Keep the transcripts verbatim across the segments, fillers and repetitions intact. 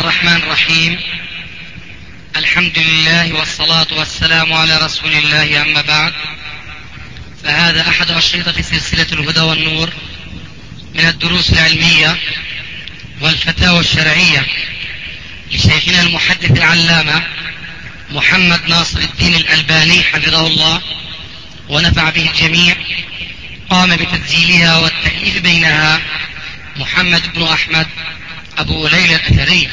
الرحمن الرحيم. الحمد لله والصلاة والسلام على رسول الله، أما بعد، فهذا أحد أشرطة سلسلة الهدى والنور من الدروس العلمية والفتاوى الشرعية لشيخنا المحدث العلامة محمد ناصر الدين الألباني حفظه الله ونفع به الجميع. قام بتسجيلها والتأليف بينها محمد بن أحمد أبو ليلى الأثري.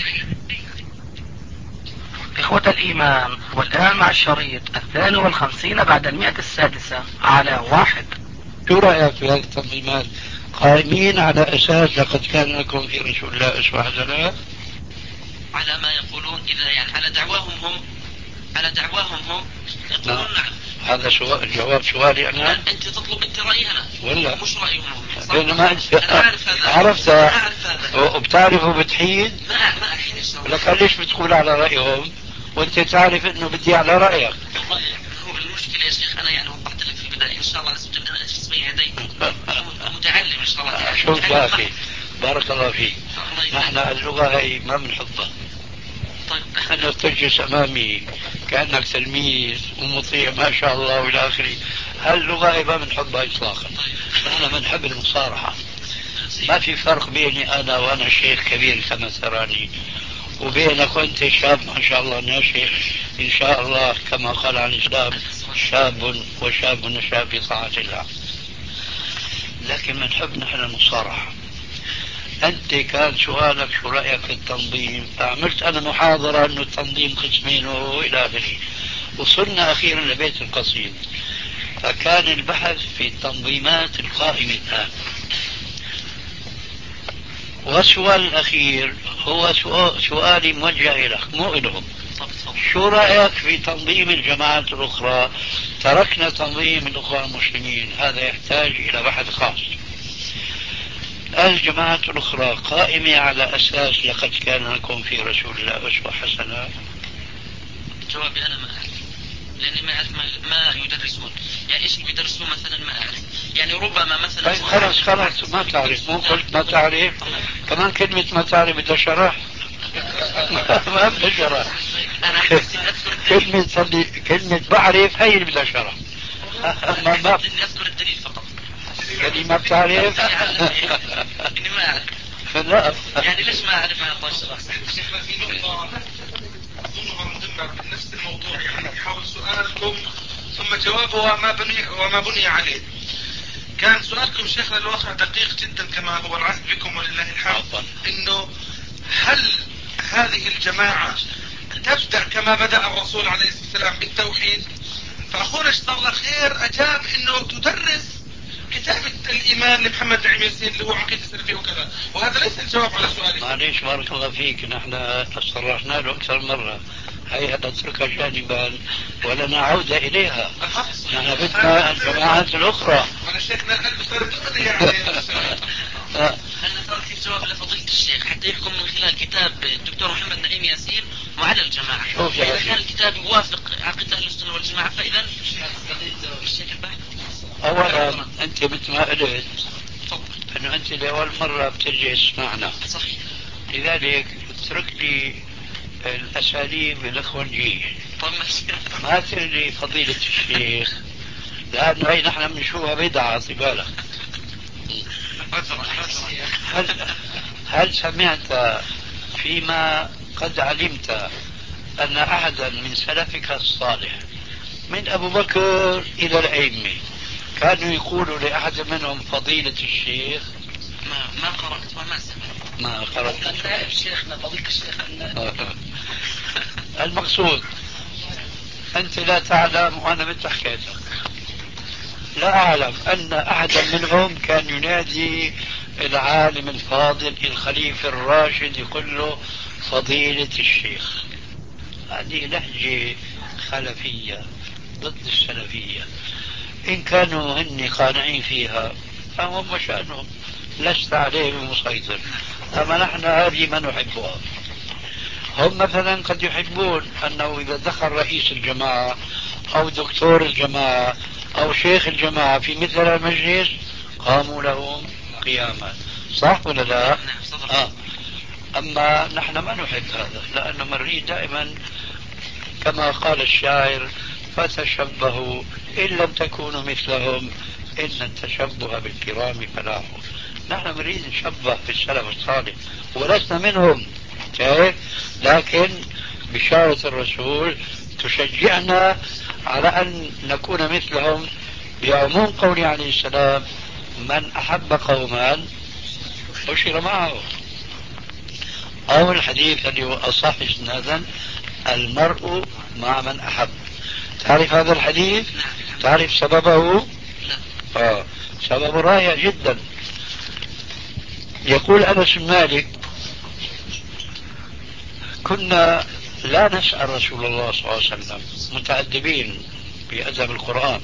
إخوة الإيمان، والآن مع الشريط الثاني والخمسين بعد المئة السادسة على واحد. شو رأيك في هذه التنظيمات قائمين على أساس لقد كان لكم في رسول الله أسوة حسنة؟ على ما يقولون، إذا يعني على دعواهم هم على دعواهم هم يقولون نعم, نعم. هذا سؤال، جواب سؤالي أنا. لا، أنت تطلب أنت رأينا ولا مش رأيهم هم. بينما أنت أنا أعرف هذا، عرفت وبتعرف وبتحيد. ما ما أحيد إن شاء الله. لكن ليش بتقول على رأيهم وأنت تعرف إنه بدي على رأيك؟ هو المشكلة يا شيخ، أنا يعني وضحت لك في البداية إن شاء الله لازم أنا اسمي يدي متعلم إن شاء الله. شوف يا أخي، بارك الله فيك، نحن اللغة هي ما بنحبها. طيب أنك تجلس أمامي كأنك تلميذ ومطيع ما شاء الله وإلى آخره، هاللغة هي ما بنحبها إطلاقا. نحن بنحب المصارحة. ما في فرق بيني أنا وأنا شيخ كبير كما تراني وبينك وأنت شاب ما شاء الله ناشئ إن شاء الله، كما قال عن الإسلام شاب وشاب نشأ في طاعة الله. لكن بنحب نحن المصارحة. أنت كان سؤالك شو رأيك في التنظيم، فعملت أنا محاضرة أنه التنظيم قسمين وإلى آخره. وصلنا أخيرا لبيت القصيد، فكان البحث في التنظيمات القائمة الآن. والسؤال الأخير هو سؤالي موجه لك مو إلهم. شو رأيك في تنظيم الجماعات الأخرى؟ تركنا تنظيم الأخوة المسلمين، هذا يحتاج إلى بحث خاص. الجماعات الأخرى قائمة على أساس لقد كان لكم في رسول الله أسوة حسنة؟ جوابي أنا ما أعرف، لأني ما أعرف ما يدرسون. يعني إيش بيدرسون مثلا ما أعرف. يعني ربما مثلا طيب خلاص خلاص ما تعرف، مو قلت ما تعرف. كمان كلمة ما تعرف بدها شرح. ما بدها شرح. كلمة كلمة بعرف هي اللي بدها شرح. ما ما أذكر الدليل فقط. يعني ما بتعرف؟ إني ما أعرف. لا يعني ليش ما أعرف أنا طاش رأس؟ شيخنا في نقطة أظنها مهمة بنفس الموضوع، يعني حول سؤالكم ثم جوابه وما بني وما بني عليه. كان سؤالكم شيخنا الواقع دقيق جدا كما هو العهد بكم ولله الحمد، إنه هل هذه الجماعة تبدأ كما بدأ الرسول عليه الصلاة والسلام بالتوحيد؟ فأخونا جزاه الله خير أجاب إنه تدرس كتاب الإيمان لمحمد نعيم ياسين اللي هو عقيدة السلفية وكذا، وهذا ليس الجواب على سؤالي. معليش بارك الله فيك، نحن صرحنا له أكثر مرة، هي نتركها جانبا ولنا عودة إليها. نحن بدنا الجماعات الأخرى. أنا شيخنا قال يعني أنا تركت الجواب لفضيلة الشيخ حتى يحكم من خلال كتاب الدكتور محمد نعيم ياسين وعلى الجماعة. إذا كان الكتاب يوافق عقيدة أهل السنة والجماعة فإذا الشيخ البحث. أولا أنت مثل ما قلت أنه أنت لأول مرة بتجلس معنا، صحيح، لذلك اترك لي الأساليب الأخوانجية. طيب ما تقول لي فضيلة الشيخ، لأنه هي نحن بنشوفها بدعة في بالك. هل, هل سمعت فيما قد علمت أن أحدا من سلفك الصالح من أبو بكر إلى الأئمة كانوا يقولوا لأحد منهم فضيلة الشيخ؟ ما ما قرأت وما سمعت. ما قرأت. شيخنا فضيلة الشيخ. المقصود أنت لا تعلم وأنا مثل حكيتك لا أعلم أن أحدا منهم كان ينادي العالم الفاضل الخليفة الراشد يقول له فضيلة الشيخ. هذه لهجة خلفية ضد السلفية. إن كانوا هن قانعين فيها فهم شأنهم، لست عليهم مسيطر. أما نحن هذه ما نحبها. هم مثلا قد يحبون أنه إذا دخل رئيس الجماعة أو دكتور الجماعة أو شيخ الجماعة في مثل المجلس قاموا لهم قياما، صح ولا لا؟ آه. أما نحن ما نحب هذا، لأنه نريد دائما كما قال الشاعر: فتشبهوا إن لم تكونوا مثلهم إن التشبه بالكرام فلاح. نحن نريد نشبه في السلف الصالح ولسنا منهم، كيف؟ لكن بشارة الرسول تشجعنا على أن نكون مثلهم، بعموم قوله عليه السلام: من أحب قوما حشر معه. أو الحديث الذي هو أصح إسنادا: المرء مع من أحب. تعرف هذا الحديث؟ تعرف سببه؟ آه. سببه رائع جدا. يقول أنس بن مالك: كنا لا نسأل رسول الله صلى الله عليه وسلم، متأدبين بأدب القرآن: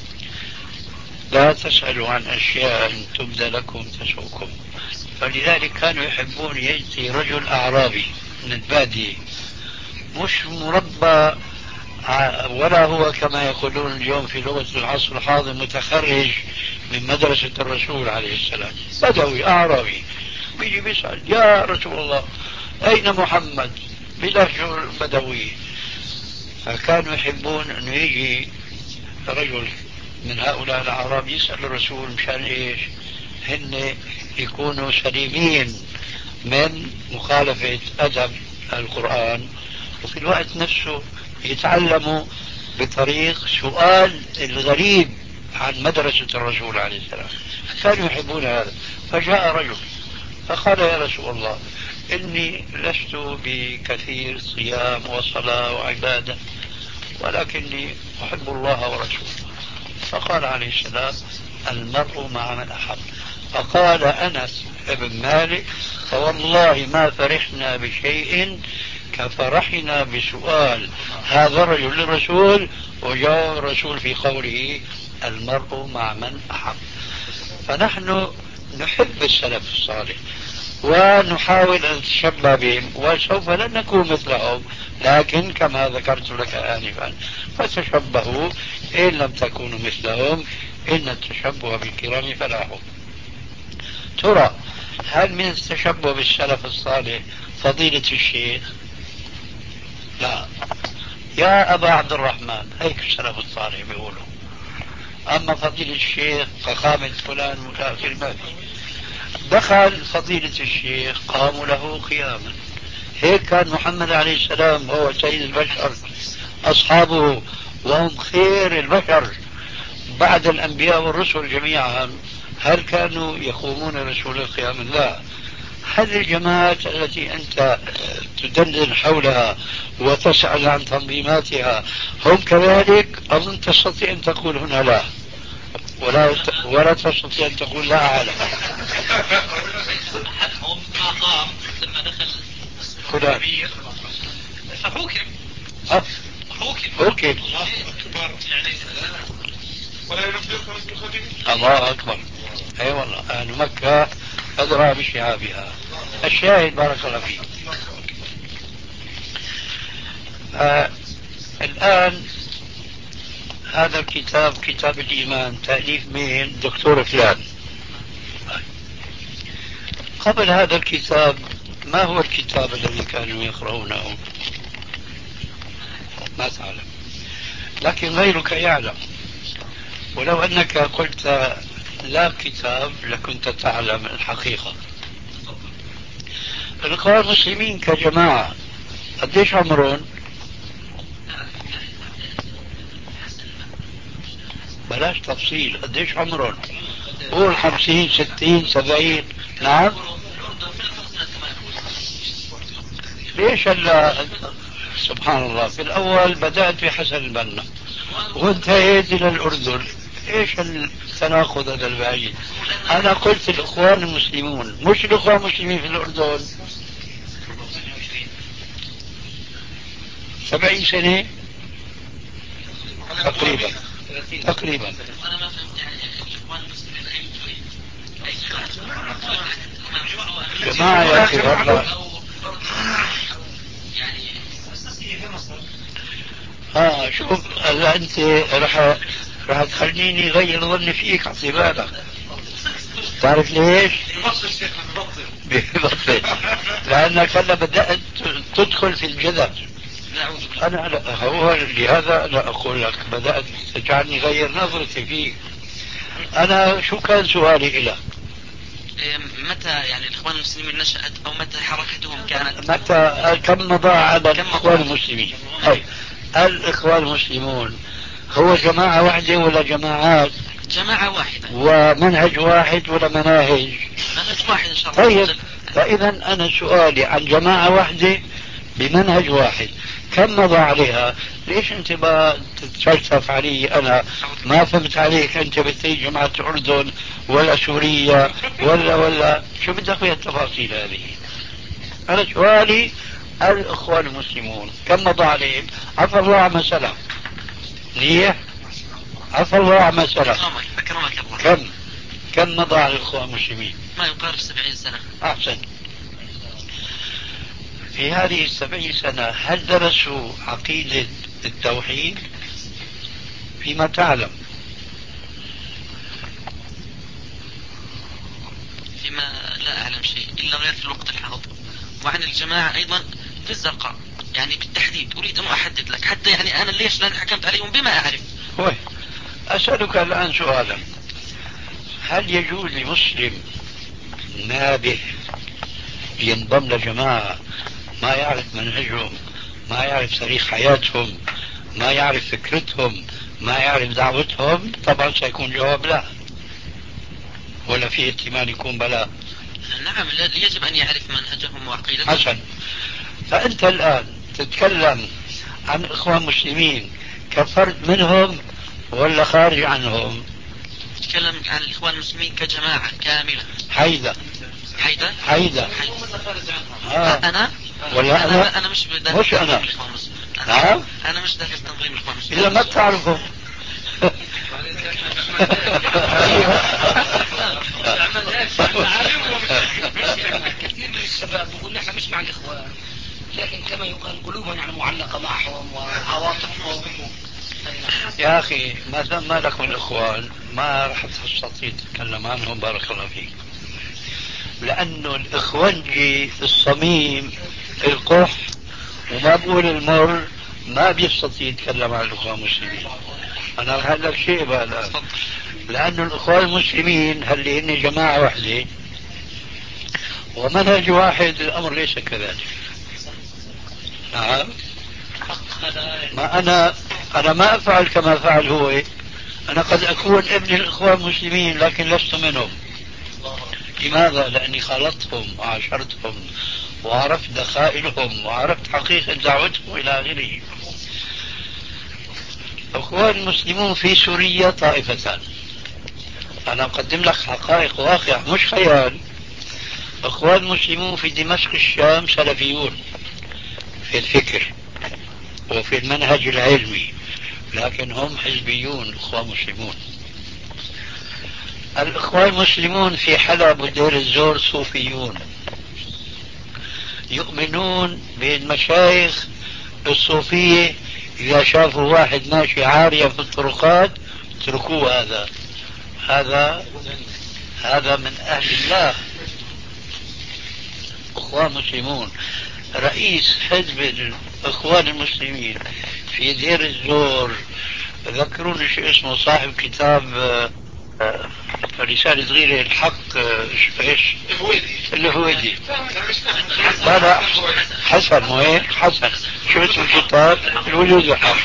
لا تسألوا عن أشياء تبدى لكم تسؤكم. فلذلك كانوا يحبون يأتي رجل أعرابي من البادية، مش مربى ولا هو كما يقولون اليوم في لغة العصر الحاضر متخرج من مدرسة الرسول عليه السلام، بدوي أعرابي بيجي بيسأل: يا رسول الله أين محمد؟ بلهجة بدوية. فكانوا يحبون أنه يجي رجل من هؤلاء الأعراب يسأل الرسول مشان إيش؟ هن يكونوا سليمين من مخالفة أدب القرآن، وفي الوقت نفسه يتعلموا بطريق سؤال الغريب عن مدرسة الرسول عليه السلام. كانوا يحبون هذا. فجاء رجل فقال: يا رسول الله إني لست بكثير صيام وصلاة وعبادة، ولكني أحب الله ورسوله. فقال عليه السلام: المرء مع من أحب. فقال أنس بن مالك: فوالله ما فرحنا بشيء كفرحنا بسؤال هذا الرجل للرسول وجاء الرسول في قوله: المرء مع من أحب. فنحن نحب السلف الصالح ونحاول أن نتشبه بهم، وسوف لن نكون مثلهم، لكن كما ذكرت لك آنفا: فتشبهوا إن لم تكونوا مثلهم إن التشبه بالكرام فلاح. ترى هل من التشبه بالسلف الصالح فضيلة الشيخ؟ لا. يا أبا عبد الرحمن، هيك السلف الصالح بيقولوا. أما فضيلة الشيخ فخامة فلان متأخر ما في. دخل فضيلة الشيخ قاموا له قياما. هيك كان محمد عليه السلام هو سيد البشر، أصحابه وهم خير البشر بعد الأنبياء والرسل جميعا، هل كانوا يقومون رسول القيام؟ لا. هذه الجماعات التي أنت تدندن حولها وتسأل عن تنظيماتها هم كذلك؟ أظن تستطيع أن تقول هنا لا، ولا ولا تستطيع أن تقول لا أعلم. هم ما قام لما دخل فلان فحكم حكم يعني ولا ينبئكم مثل خبير. الله أكبر. أي أيوة والله، أهل مكة أدرى بشعابها. الشاهد بارك الله فيك. آه الآن هذا الكتاب كتاب الإيمان تأليف من دكتور فلان. قبل هذا الكتاب ما هو الكتاب الذي كانوا يقرؤونه؟ ما تعلم، لكن غيرك يعلم. ولو أنك قلت لا كتاب لكنت تعلم الحقيقة. الإخوان المسلمين كجماعة قديش عمرهم؟ بلاش تفصيل، قديش عمرهم؟ قول خمسين ستين سبعين. نعم. ليش هلا؟ سبحان الله، في الأول بدأت في حسن البنا وانتهيت إلى الأردن. ايش التناقض هذا البعيد؟ أنا قلت الإخوان المسلمون، مش الإخوان المسلمين في الأردن. سبعين سنة تقريبا تقريبا. جماعة يا أخي والله. ها شوف هلا أنت رح رح تخليني غير ظني فيك. على بالك تعرف ليش؟ ببطل، لأنك هلا بدأت تدخل في الجدل. أنا لا، هو لهذا أنا أقول لك بدأت تجعلني غير نظرتي فيك. أنا شو كان سؤالي إلك؟ متى يعني الإخوان المسلمين نشأت أو متى حركتهم كانت؟ متى كم مضى على الإخوان المسلمين؟ أي الإخوان المسلمون هو جماعة واحدة ولا جماعات؟ جماعة واحدة. ومنهج واحد ولا مناهج؟ منهج واحد إن شاء الله. طيب، فإذا أنا سؤالي عن جماعة واحدة بمنهج واحد كم مضى عليها؟ ليش أنت ما تتفلسف علي؟ أنا ما فهمت عليك. أنت بتريد جماعة الأردن ولا سوريا ولا ولا شو بدك في التفاصيل هذه؟ أنا سؤالي الإخوان المسلمون كم مضى عليهم؟ عفى الله عما سلف. ليه؟ عفى الله عما سلف. أكرمك الله. كم كم مضى على الإخوان المسلمين؟ ما يقارب سبعين سنة. أحسن. في هذه السبعين سنة هل درسوا عقيدة التوحيد؟ فيما تعلم. فيما لا أعلم شيء إلا غير في الوقت الحاضر. وعن الجماعة أيضا في الزرقاء يعني بالتحديد أريد أن أحدد لك حتى يعني أنا ليش لأن حكمت عليهم بما أعرف. هو أسألك الآن سؤالا، هل يجوز لمسلم نابه ينضم لجماعة ما يعرف منهجهم، ما يعرف تاريخ حياتهم، ما يعرف فكرتهم، ما يعرف دعوتهم؟ طبعا سيكون جواب لا، ولا في احتمال يكون بلا؟ نعم، يجب أن يعرف منهجهم وعقيدتهم. حسن. فأنت الآن تتكلم عن إخوان مسلمين كفرد منهم ولا خارج عنهم؟ تتكلم عن الإخوان المسلمين كجماعة كاملة. حيدة حيدة حيدة آه. أنا ولا أنا أنا, أنا مش داخل مش أنا الإخوان المسلمين. أنا, أنا مش داخل تنظيم الإخوان المسلمين. إذا ما بتعرفه. كثير من الشباب يقول نحن مش مع الإخوان، لكن كما يقال قلوبهم يعني معلقة معهم وعواطفهم. يا أخي ما دام ما لك من الإخوان ما رح تستطيع تتكلم عنهم، بارك الله فيك، لأنه الإخوانجي في الصميم في القح وما بقول المر ما بيستطيع يتكلم عن الإخوان المسلمين. أنا رح أقول لك شيء بقى، لأنه الإخوان المسلمين هل هن جماعة واحدة ومنهج واحد؟ الأمر ليس كذلك. نعم. ما أنا أنا ما أفعل كما فعل هو. أنا قد أكون ابن الإخوان المسلمين لكن لست منهم. لماذا؟ لأني خالطتهم وعاشرتهم وعرفت دخائلهم وعرفت حقيقة دعوتهم إلى آخره. الإخوان المسلمون في سوريا طائفتان. أنا أقدم لك حقائق واقع مش خيال. الإخوان المسلمون في دمشق الشام سلفيون في الفكر وفي المنهج العلمي، لكن هم حزبيون إخوان مسلمون. الإخوان المسلمون في حلب ودير الزور صوفيون، يؤمنون بالمشايخ الصوفية. إذا شافوا واحد ماشي عارية في الطرقات اتركوه، هذا هذا هذا من أهل الله. إخوان مسلمون. رئيس حزب الإخوان المسلمين في دير الزور ذكروني شو اسمه، صاحب كتاب رسالة صغيرة الحق ايش الهويدي. لا لا حسن، مو هيك؟ حسن شو اسم الكتاب؟ الوجود الحق.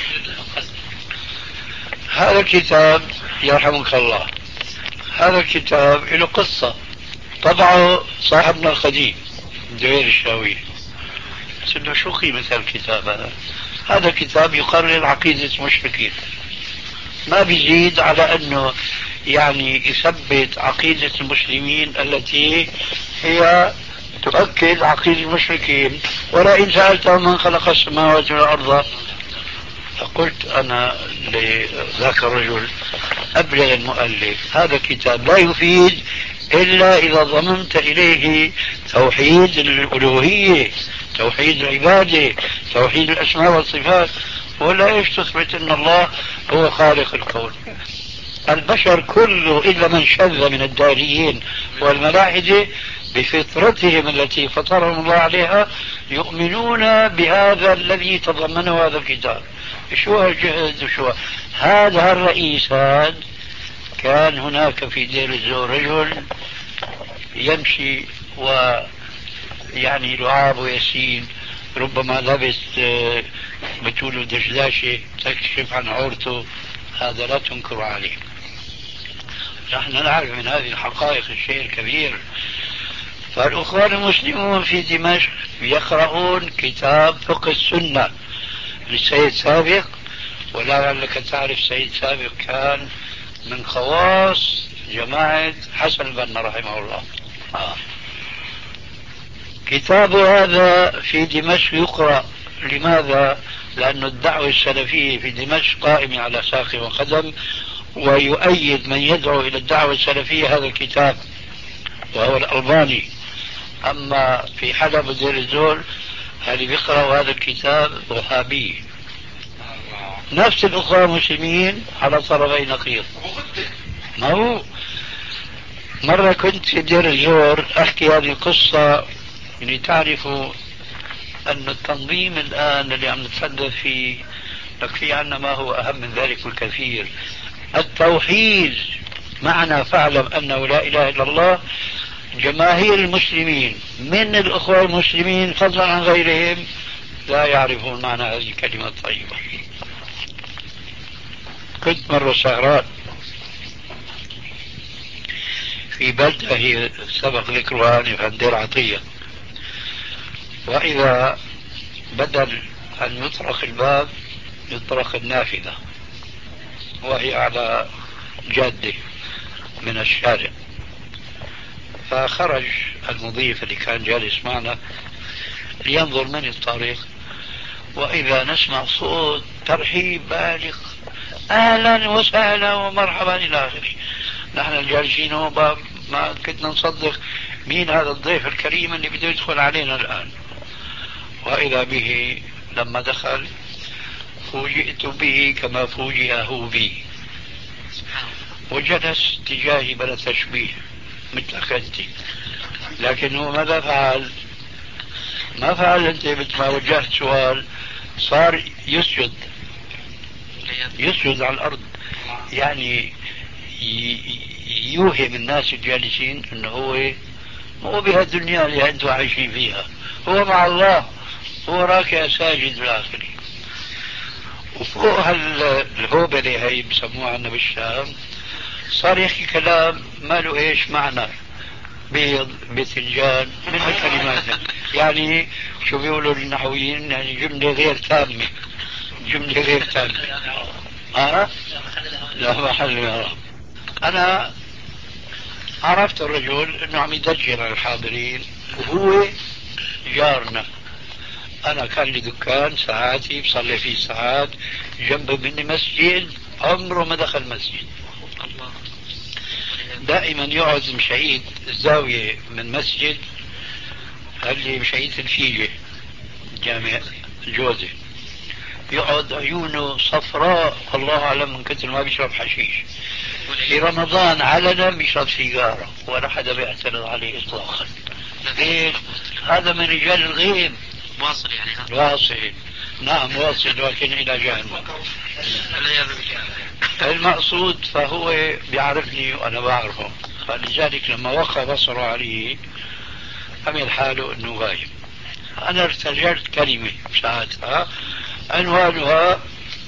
هذا الكتاب يرحمك الله، هذا الكتاب له قصة طبعه صاحبنا القديم دوير الشاوي. سألنا شو قيمة الكتاب هذا؟ هذا الكتاب يقرر عقيدة المشركين، ما بيزيد على أنه يعني يثبت عقيدة المسلمين التي هي تؤكد عقيدة المشركين. ولئن سألتهم من خلق السماوات والأرض. فقلت أنا لذاك الرجل أبلغ المؤلف هذا الكتاب لا يفيد إلا إذا ضممت إليه توحيد الألوهية، توحيد العبادة، توحيد الأسماء والصفات، ولا إيش تثبت أن الله هو خالق الكون. البشر كله إلا من شذ من الداريين والملاحدة بفطرتهم التي فطرهم الله عليها يؤمنون بهذا الذي تضمنه هذا الكتاب. شو هالجهد وشو هذا الرئيس هذا؟ كان هناك في دير الزور رجل يمشي ويعني لعاب ويسين، ربما لبس بتقولوا دشداشة تكشف عن عورته، هذا لا تنكر عليه. نحن نعرف من هذه الحقائق الشيء الكبير. فالأخوان المسلمون في دمشق يقرؤون كتاب فقه السنة للسيد سابق، ولعلك تعرف سيد سابق كان من خواص جماعة حسن البنا رحمه الله. آه. كتاب هذا في دمشق يقرأ. لماذا؟ لأن الدعوة السلفية في دمشق قائمة على ساق وقدم، ويؤيد من يدعو إلى الدعوة السلفية هذا الكتاب وهو الألباني. أما في حلب ودير الزور اللي بيقرأوا هذا الكتاب وهابي. نفس الأخوة المسلمين على طرفي نقيض. ما هو مرة كنت في دير الزور أحكي هذه القصة لتعرفوا أن التنظيم الآن اللي عم نتحدث فيه نكفي عنا ما هو أهم من ذلك الكثير. التوحيد معنى فاعلم أنه لا إله إلا الله. جماهير المسلمين من الأخوة المسلمين فضلا عن غيرهم لا يعرفون معنى هذه الكلمة الطيبة. كنت مرة سهران في بلدة هي سبق ذكرها في دير عطية، وإذا بدل أن يطرق الباب يطرق النافذة، وهي على جادة من الشارع. فخرج المضيف اللي كان جالس معنا لينظر من الطريق، وإذا نسمع صوت ترحيب بالغ، أهلا وسهلا ومرحبا إلى آخره. نحن الجالسين ما كنا نصدق مين هذا الضيف الكريم اللي بده يدخل علينا الآن. وإذا به لما دخل فوجئت به كما فوجئ هو بي، وجلس تجاهي بلا تشبيه مثلك أنت. لكن هو ماذا فعل؟ ما فعل أنت مثل ما وجهت سؤال، صار يسجد يسجد على الأرض، يعني يوهم الناس الجالسين أنه هو هو بهالدنيا اللي أنتم عايشين فيها، هو مع الله، هو راكع ساجد بالآخر. وفوق هالهوبلة هي بسموها عنا بالشام صار يحكي كلام ما له ايش معنى، بيض بتنجان من هالكلمات، يعني شو بيقولوا النحويين، يعني جملة غير تامة، جملة غير تامة. أه؟ لا محل يا رب. أنا عرفت الرجل أنه عم يدجل على الحاضرين، وهو جارنا. أنا كان لي دكان ساعاتي بصلي فيه ساعات، جنب مني مسجد عمره ما دخل مسجد. دائما يقعد مشاهيد الزاوية من مسجد اللي مشاهيد الفيجة جامع الجوزة، يقعد عيونه صفراء الله أعلم من كثر ما بيشرب حشيش. في رمضان علنا بيشرب سيجارة ولا حدا بيعترض عليه إطلاقا. ليش؟ هذا من رجال الغيب. واصل يعني ها؟ واصل، نعم واصل، لكن إلى جهنم. المقصود فهو بيعرفني وأنا بعرفه، فلذلك لما وقع بصره عليه عمل حاله أنه غايب. أنا ارتجلت كلمة ساعتها عنوانها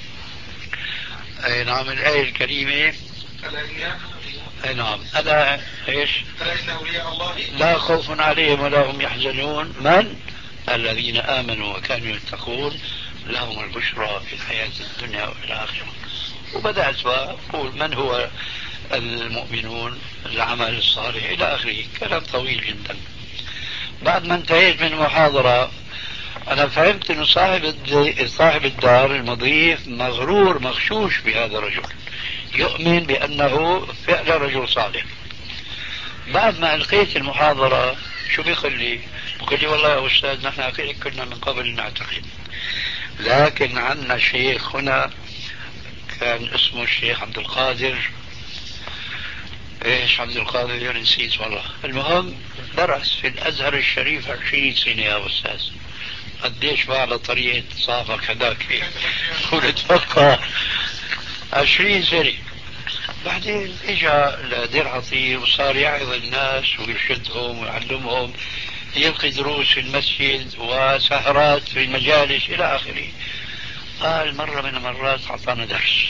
أي نعم الآية الكريمة، أي نعم ألا إيش لا خوف عليهم ولا هم يحزنون من الذين آمنوا وكانوا يتقون لهم البشرى في الحياة الدنيا والآخرة. وبدأت أقول من هو المؤمنون، العمل الصالح إلى آخره، كلام طويل جدا. بعد ما انتهيت من المحاضرة أنا فهمت أن صاحب صاحب الدار المضيف مغرور مغشوش بهذا الرجل، يؤمن بأنه فعلا رجل صالح. بعد ما ألقيت المحاضرة شو بيقول لي؟ بيقول لي والله يا أستاذ نحن كنا من قبل نعتقد، لكن عندنا شيخ هنا كان اسمه الشيخ عبد القادر ايش عبد القادر نسيت والله. المهم درس في الازهر الشريف عشرين سنة يا استاذ. قديش بقى على طريقة صافك هذاك ونتفقه عشرين سنة. بعدين اجا لدير عطية وصار يعظ الناس ويرشدهم ويعلمهم، يلقي دروس في المسجد وسهرات في المجالس الى اخره. قال مرة من المرات اعطانا درس،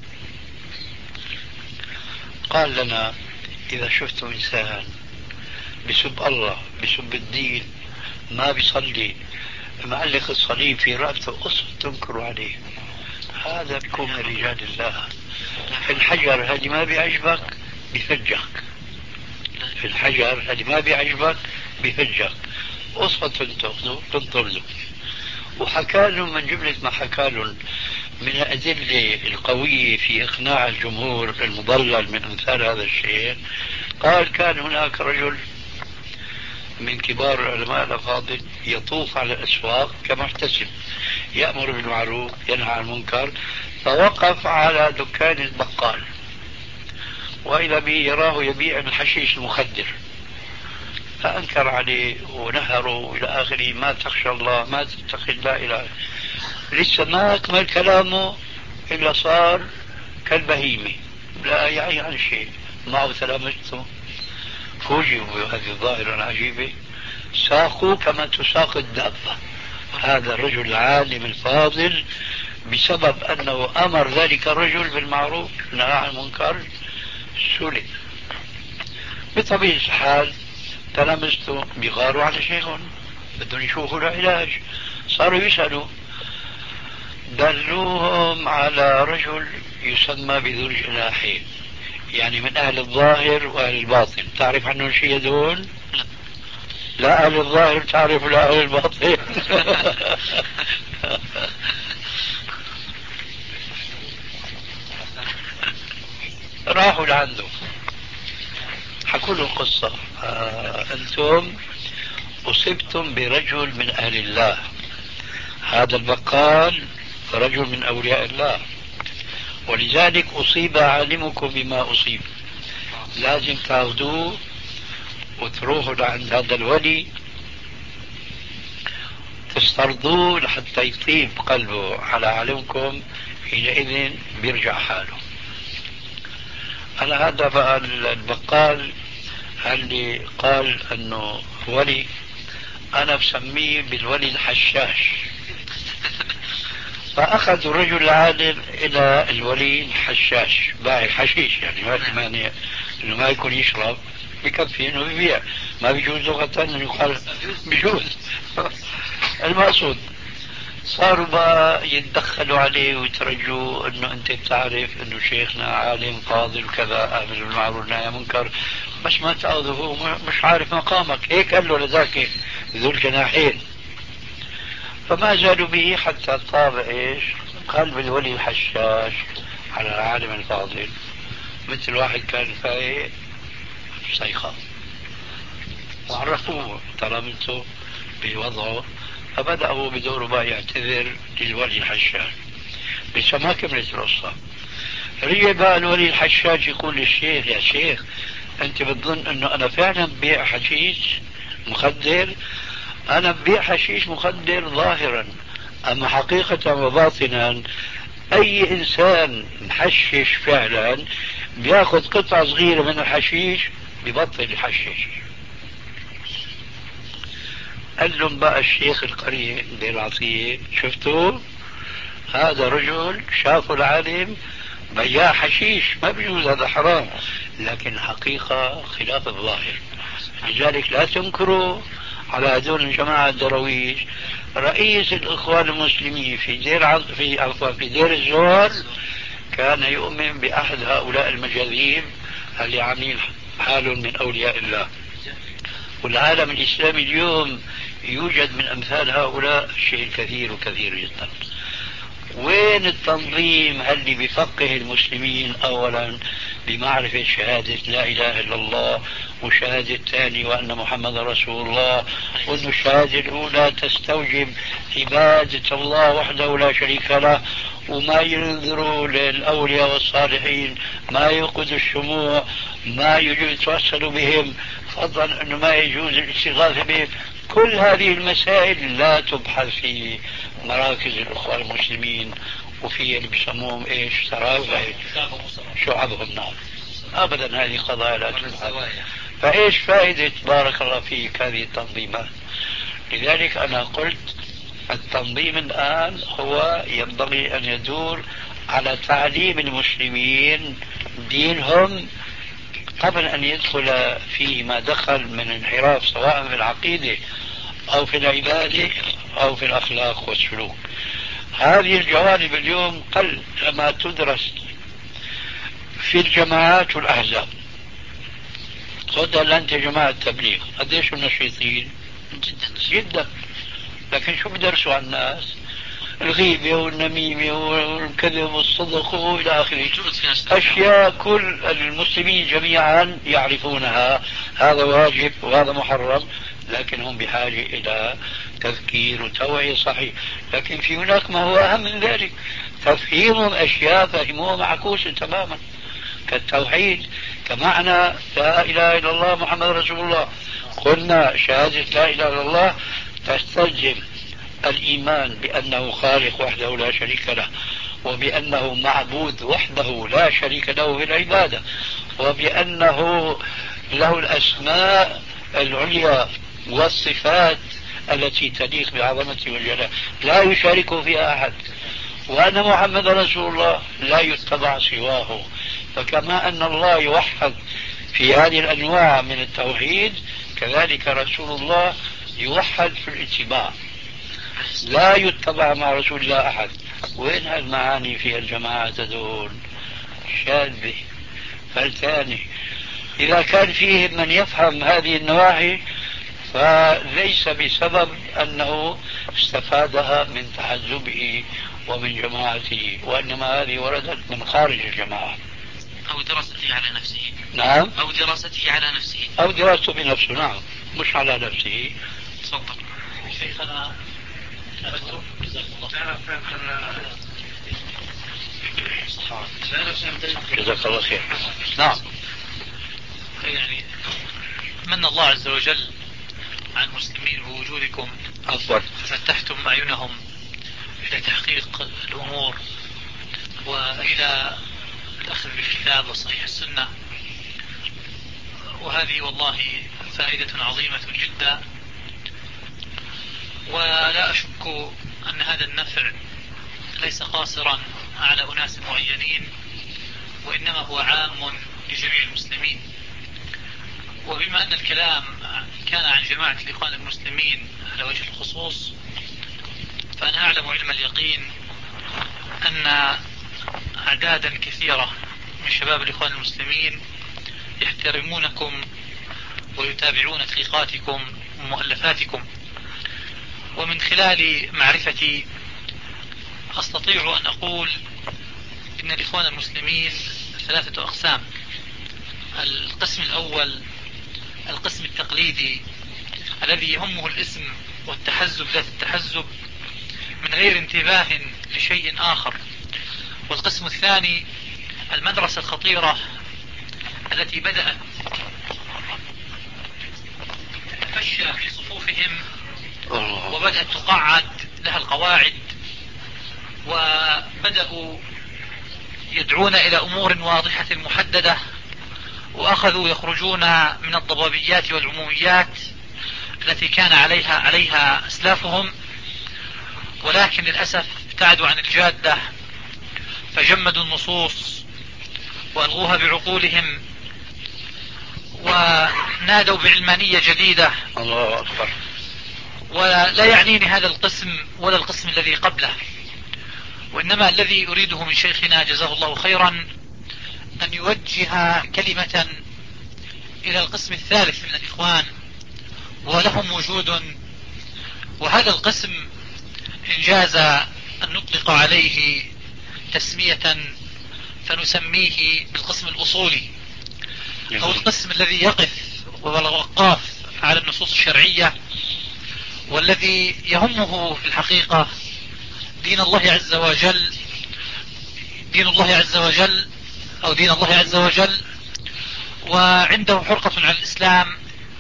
قال لنا اذا شفتم انسان بسب الله بسب الدين ما بيصلي معلق الصليب في رأسه أصل تنكروا عليه، هذا بيكون من رجال الله. في الحجر هذه ما بيعجبك بفجك، في الحجر هذه ما بيعجبك بفجك، أصل تنتقده تنطرده. وحكى لهم من جملة ما حكى لهم من الأدلة القوية في إقناع الجمهور المضلل من أمثال هذا الشيء. قال كان هناك رجل من كبار العلماء الأفاضل يطوف على الأسواق كمحتسب، يأمر بالمعروف ينهى عن المنكر، فوقف على دكان البقال وإذا به يراه يبيع الحشيش المخدر، فأنكر عليه ونهره إلى آخره، ما تخشى الله ما تتقي الله إلى آخره. لسه ما أكمل كلامه إلا صار كالبهيمة لا يعي عن شيء. معه تلامذته فوجئوا بهذه الظاهرة العجيبة، ساقوا كما تساق الدابة هذا الرجل العالم الفاضل بسبب أنه أمر ذلك الرجل بالمعروف نهى عن المنكر سلب. بطبيعة الحال تلامذته بيغاروا على شيخهم بدهم يشوفوا له علاج، صاروا يسألوا، دلوهم على رجل يسمى بذو الجناحين، يعني من أهل الظاهر وأهل الباطن. تعرف عنه شيء يدول؟ لا أهل الظاهر تعرف لا أهل الباطن. راحوا لعنده حكوا له القصة، آه أنتم أصبتم برجل من أهل الله، هذا البقال رجل من أولياء الله، ولذلك أصيب عالمكم بما أصيب، لازم تاخذوه وتروحوا لعند هذا الولي تسترضوه لحتى يطيب قلبه على عالمكم، حينئذ بيرجع حاله. أنا هذا بقى البقال اللي قال أنه ولي، أنا بسميه بالولي الحشاش. فأخذ الرجل العالم إلى الولي الحشاش باعي الحشيش، يعني ما في مانع إنه ما يكون يشرب، بكفي إنه يبيع، ما بيجوز لغة إنه يقال بيجوز. المقصود صاروا بقى يتدخلوا عليه ويترجوا إنه أنت بتعرف إنه شيخنا عالم فاضل وكذا آمر بالمعروف والنهي عن المنكر، بس ما تأخذه هو مش عارف مقامك، هيك قال له لذاك ذو الجناحين. فما زالوا به حتى طاب ايش قلب الولي الحشاش على العالم الفاضل، مثل واحد كان فايق صيخة، وعرفوه تلامذته بوضعه، فبدأوا بدوره بقى يعتذر للولي الحشاش. لسه ما كملت القصة، رجع بقى الولي الحشاش يقول للشيخ يا شيخ انت بتظن انه انا فعلا ببيع حشيش مخدر؟ أنا ببيع حشيش مخدر ظاهرا، أما حقيقة وباطنا أي إنسان محشش فعلا بياخذ قطعة صغيرة من الحشيش ببطل يحشش. قال لهم بقى الشيخ القرية دير العطية شفتوا هذا رجل شافوا العالم بياع حشيش، ما بيجوز هذا حرام، لكن الحقيقة خلاف الظاهر، لذلك لا تنكروا على هذول الجماعة الدرويش. رئيس الإخوان المسلمين في دير عض... في عفوا في دير الزور كان يؤمن بأحد هؤلاء المجاذيب اللي عاملين حالهم من أولياء الله، والعالم الإسلامي اليوم يوجد من أمثال هؤلاء شيء كثير وكثير جدا. وين التنظيم اللي بيفقه المسلمين أولا بمعرفة شهادة لا إله إلا الله، وشهادة الثاني وأن محمد رسول الله، وأن الشهادة الأولى تستوجب عبادة الله وحده لا شريك له، وما ينذروا للأولياء والصالحين، ما يوقدوا الشموع، ما يجوز يتوسلوا بهم، فضلا أنه ما يجوز الاستغاثة بهم. كل هذه المسائل لا تبحث في مراكز الأخوة المسلمين، وفي اللي بيسموهم ايش سراوي شعبهم. نعم ابدا، هذه قضايا لا تبحث. فايش فائدة بارك الله فيك هذه التنظيمات؟ لذلك انا قلت التنظيم الان هو ينبغي ان يدور على تعليم المسلمين دينهم قبل ان يدخل فيه ما دخل من انحراف، سواء في العقيدة او في العبادة او في الاخلاق والسلوك. هذه الجوانب اليوم قل لما تدرس في الجماعات والأحزاب. خذ أنت جماعة تبليغ، قديش النشيطين؟ جدا جدا. لكن شو بدرسوا عن الناس؟ الغيبة والنميمة والكذب والصدق وإلى آخره، أشياء كل المسلمين جميعا يعرفونها. هذا واجب وهذا محرم، لكن هم بحاجة إلى تذكير وتوعية صحيح. لكن في هناك ما هو أهم من ذلك، تفهيمهم أشياء فهموها معكوسة تماما، كالتوحيد، كمعنى لا إله إلا الله محمد رسول الله. قلنا شهادة لا إله إلا الله تستلزم الإيمان بأنه خالق وحده لا شريك له، وبأنه معبود وحده لا شريك له في العبادة، وبأنه له الأسماء العليا والصفات التي تليق بعظمته والجلال لا يشاركه فيها أحد، وأن محمد رسول الله لا يتبع سواه. فكما أن الله يوحد في هذه الأنواع من التوحيد، كذلك رسول الله يوحد في الاتباع، لا يتبع مع رسول الله أحد. وين هالمعاني في الجماعة دول؟ شاذة فلتاني. إذا كان فيهم من يفهم هذه النواحي فليس بسبب أنه استفادها من تحزبه ومن جماعته، وإنما هذه وردت من خارج الجماعة أو دراسته على نفسه. نعم، أو دراسته على نفسه أو دراسته بنفسه. نعم، مش على نفسه. تفضل شيخنا. جزاك الله خير. نعم. يعني من الله عز وجل عن المسلمين بوجودكم، أفضل فتحتم أعينهم إلى تحقيق الأمور وإلى الأخذ بالكتاب وصحيح السنة، وهذه والله فائدة عظيمة جدا. ولا أشك أن هذا النفع ليس قاصرا على أناس معينين، وإنما هو عام لجميع المسلمين. وبما أن الكلام كان عن جماعة الإخوان المسلمين على وجه الخصوص، فأنا أعلم علم اليقين أن أعدادا كثيرة من شباب الإخوان المسلمين يحترمونكم ويتابعون تحقيقاتكم ومؤلفاتكم. ومن خلال معرفتي أستطيع أن أقول إن الإخوان المسلمين ثلاثة أقسام. القسم الأول القسم التقليدي الذي يهمه الاسم والتحزب ذات التحزب من غير انتباه لشيء آخر. والقسم الثاني المدرسة الخطيرة التي بدأت تتفشى في صفوفهم وبدأت تقعد لها القواعد، وبدأوا يدعون إلى أمور واضحة محددة، وأخذوا يخرجون من الضبابيات والعموميات التي كان عليها عليها أسلافهم، ولكن للأسف ابتعدوا عن الجادة فجمدوا النصوص وألغوها بعقولهم ونادوا بعلمانية جديدة. الله أكبر. ولا يعنيني هذا القسم ولا القسم الذي قبله، وإنما الذي أريده من شيخنا جزاه الله خيرا أن يوجه كلمة إلى القسم الثالث من الإخوان ولهم وجود. وهذا القسم إن جاز أن نطلق عليه تسمية فنسميه بالقسم الأصولي، أو القسم الذي يقف ووقاف على النصوص الشرعية، والذي يهمه في الحقيقة دين الله عز وجل دين الله عز وجل أو دين الله عز وجل، وعنده حرقة على الإسلام،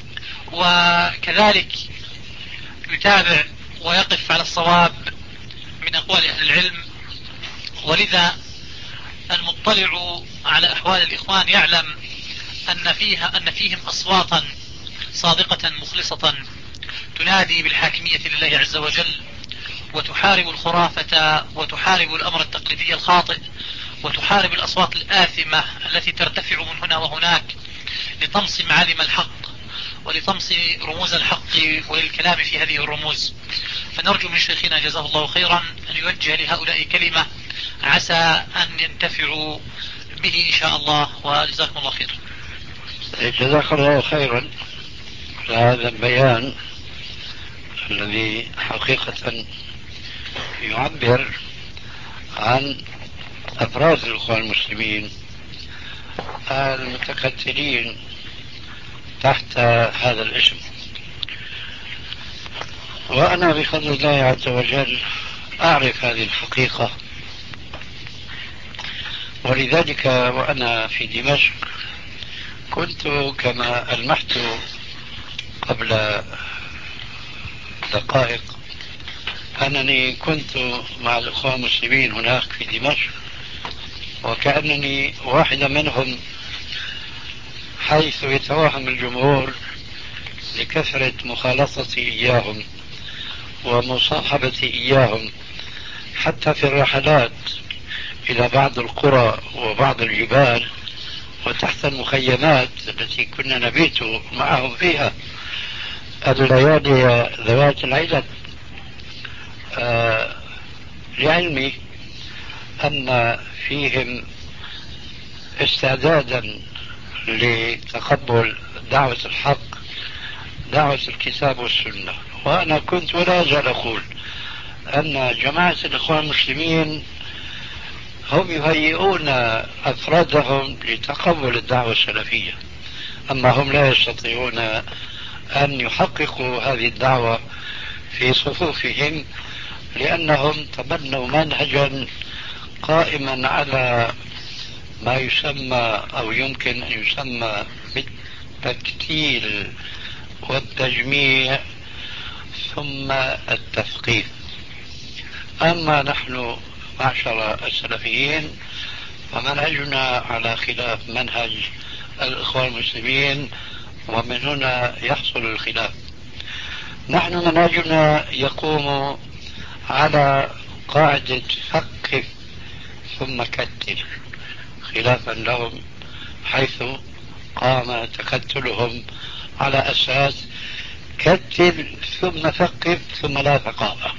وكذلك يتابع ويقف على الصواب من أقوال أهل العلم. ولذا المطلع على أحوال الإخوان يعلم أن فيها أن فيهم أصواتا صادقة مخلصة تنادي بالحاكمية لله عز وجل، وتحارب الخرافة، وتحارب الأمر التقليدي الخاطئ، وتحارب الأصوات الآثمة التي ترتفع من هنا وهناك لطمس معالم الحق ولطمس رموز الحق وللكلام في هذه الرموز. فنرجو من شيخنا جزاه الله خيرا أن يوجه لهؤلاء كلمة عسى أن ينتفعوا به إن شاء الله، وجزاكم الله خير. جزاك الله خيرا على هذا البيان الذي حقيقة يعبر عن أفراد الإخوان المسلمين المتكتلين تحت هذا الاسم. وأنا بفضل الله عز وجل أعرف هذه الحقيقة، ولذلك وأنا في دمشق كنت كما ألمحت قبل دقائق أنني كنت مع الإخوان المسلمين هناك في دمشق، وكأنني واحدا منهم، حيث يتوهم الجمهور لكثرة مخالطتي إياهم ومصاحبتي إياهم حتى في الرحلات إلى بعض القرى وبعض الجبال وتحت المخيمات التي كنا نبيت معهم فيها الليالي ذوات العدد. آه لعلمي أن فيهم استعدادا لتقبل دعوة الحق، دعوة الكتاب والسنة. وأنا كنت ولا أزال أقول أن جماعة الإخوان المسلمين هم يهيئون أفرادهم لتقبل الدعوة السلفية، أما هم لا يستطيعون أن يحققوا هذه الدعوة في صفوفهم، لأنهم تبنوا منهجا قائما على ما يسمى أو يمكن أن يسمى بالتكتيل والتجميع ثم التثقيف. أما نحن معشر السلفيين فمنهجنا على خلاف منهج الإخوان المسلمين، ومن هنا يحصل الخلاف. نحن منهجنا يقوم على قاعدة ثقف ثم كتل، خلافا لهم حيث قام تكتلهم على أساس كتل ثم ثقف ثم لا ثقافة.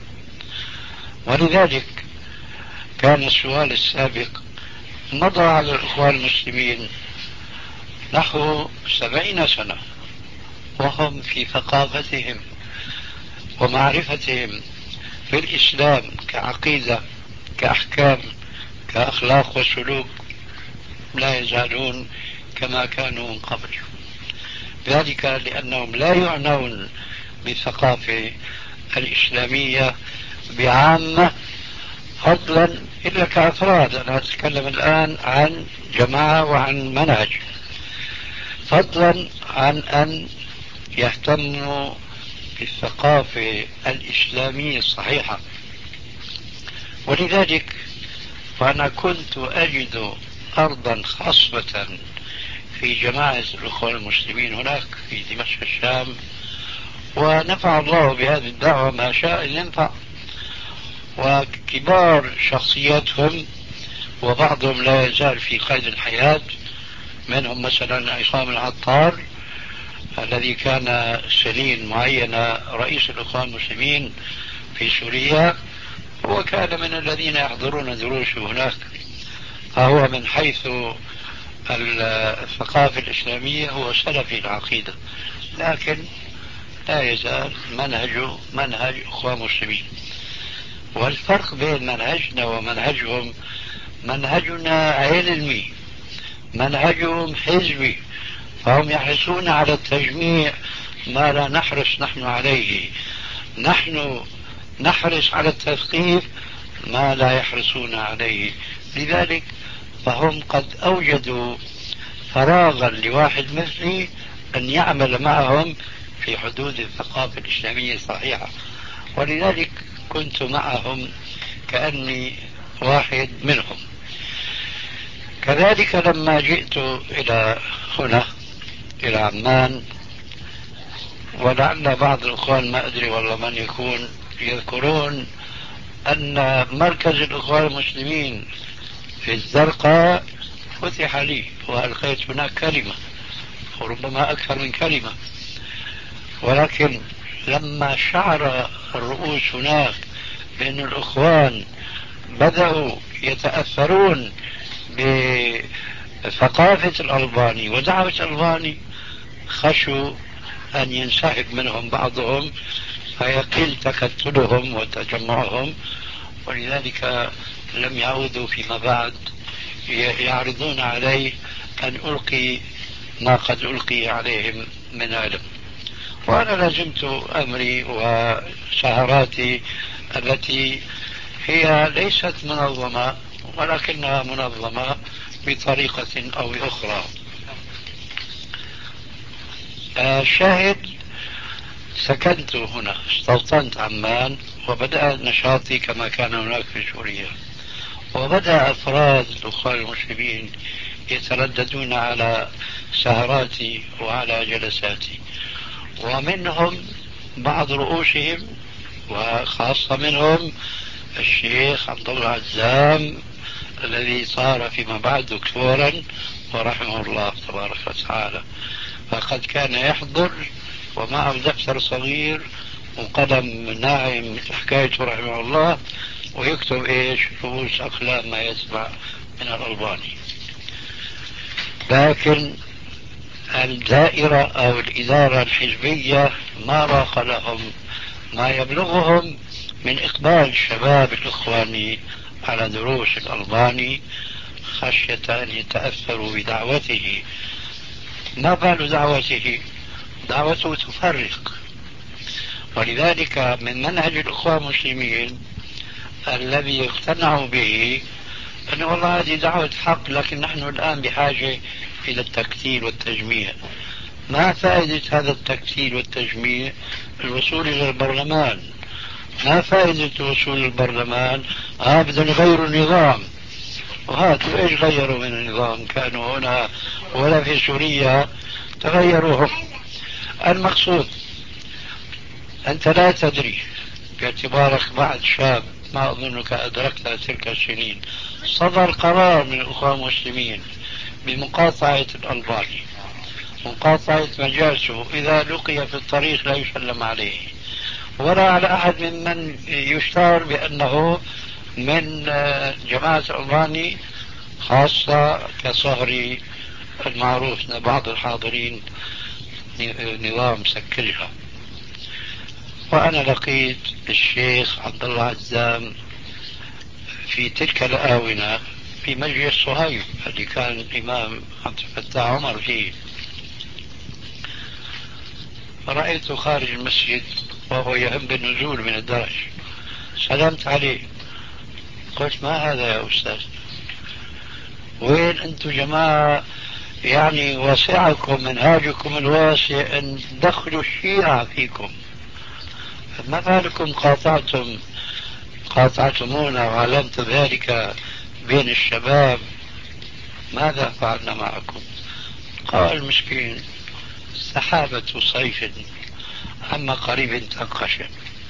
ولذلك كان السؤال السابق مضى على الإخوان المسلمين نحو سبعين سنة وهم في ثقافتهم ومعرفتهم في الإسلام كعقيدة كأحكام كأخلاق وسلوك لا يزالون كما كانوا من قبل، ذلك لأنهم لا يعنون بالثقافة الإسلامية بعامة فضلا إلا كأفراد. أنا أتكلم الآن عن جماعة وعن منهج، فضلا عن أن يهتموا بالثقافة الإسلامية الصحيحة. ولذلك وأنا كنت أجد أرضا خاصة في جماعة الأخوان المسلمين هناك في دمشق الشام، ونفع الله بهذه الدعوة ما شاء ينفع. وكبار شخصياتهم وبعضهم لا يزال في قيد الحياة، منهم مثلا عصام العطار الذي كان سنين معينة رئيس الإخوان المسلمين في سوريا، هو كان من الذين يحضرون دروسه هناك، فهو من حيث الثقافة الإسلامية هو سلفي العقيدة، لكن لا يزال منهجه منهج إخوان مسلمين. والفرق بين منهجنا ومنهجهم، منهجنا علمي، منهجهم حزبي، فهم يحرصون على التجميع ما لا نحرص نحن عليه، نحن نحرص على التثقيف ما لا يحرصون عليه لذلك فهم قد أوجدوا فراغا لواحد مثلي أن يعمل معهم في حدود الثقافة الإسلامية الصحيحة، ولذلك كنت معهم كأني واحد منهم. كذلك لما جئت إلى هنا إلى عمان، ولعل بعض الإخوان ما أدري والله من يكون يذكرون أن مركز الإخوان المسلمين في الزرقاء فتح لي وألقيت هناك كلمة وربما أكثر من كلمة، ولكن لما شعر الرؤوس هناك بأن الإخوان بدأوا يتأثرون بثقافة الألباني ودعوة الألباني خشوا أن ينسحب منهم بعضهم فيقل تكتلهم وتجمعهم، ولذلك لم يعودوا فيما بعد يعرضون علي أن ألقي ما قد ألقي عليهم من علم. وأنا لزمت أمري وسهراتي التي هي ليست منظمة ولكنها منظمة بطريقة أو أخرى. الشاهد سكنت هنا، استوطنت عمان وبدأ نشاطي كما كان هناك في سوريا، وبدأ أفراد الأخوان المسلمين يترددون على سهراتي وعلى جلساتي، ومنهم بعض رؤوسهم وخاصة منهم الشيخ عبد الله عزام الذي صار فيما بعد دكتورا ورحمه الله تبارك وتعالى، فقد كان يحضر ومعه دفتر صغير وقلم ناعم مثل حكايته رحمه الله، ويكتب ايش رؤوس اقلام ما يسمع من الألباني. لكن الدائرة او الإدارة الحزبية ما راق لهم ما يبلغهم من إقبال الشباب الإخواني على دروس الألباني خشية أن يتأثروا بدعوته. ما بال دعوته؟ دعوته تفرق. ولذلك من منهج الأخوة المسلمين الذي اقتنعوا به أن والله هذه دعوة حق، لكن نحن الآن بحاجة إلى التكتيل والتجميع. ما فائدة هذا التكتيل والتجميع؟ الوصول إلى البرلمان. ما فائدة الوصول البرلمان؟ ها بدنا نغيروا النظام. وهاتوا ايش غيروا من النظام؟ كانوا هنا ولا في سوريا تغيروا هم. المقصود أنت لا تدري باعتبارك بعد شاب، ما أظنك أدركت تلك السنين، صدر قرار من الأخوان المسلمين بمقاطعة الألباني، مقاطعة مجالسه، إذا لقي في الطريق لا يسلم عليه ولا على أحد ممن يشتهر بأنه من جماعة الألباني، خاصة كصهري المعروف بعض الحاضرين نظام سكرها. وأنا لقيت الشيخ عبد الله عزام في تلك الآونة في مجلس صهيب الذي كان الإمام عبد الفتاح عمر فيه، فرأيته خارج المسجد وهو يهم بالنزول من الدرج، سلمت عليه قلت ما هذا يا أستاذ؟ وين أنتم جماعة يعني واسعكم منهاجكم الواسع أن دخلوا الشيعة فيكم، ما بالكم قاطعتم قاطعتمونا وعلمت ذلك بين الشباب؟ ماذا فعلنا معكم؟ قال مسكين سحابة صيف عما قريب تنقشع.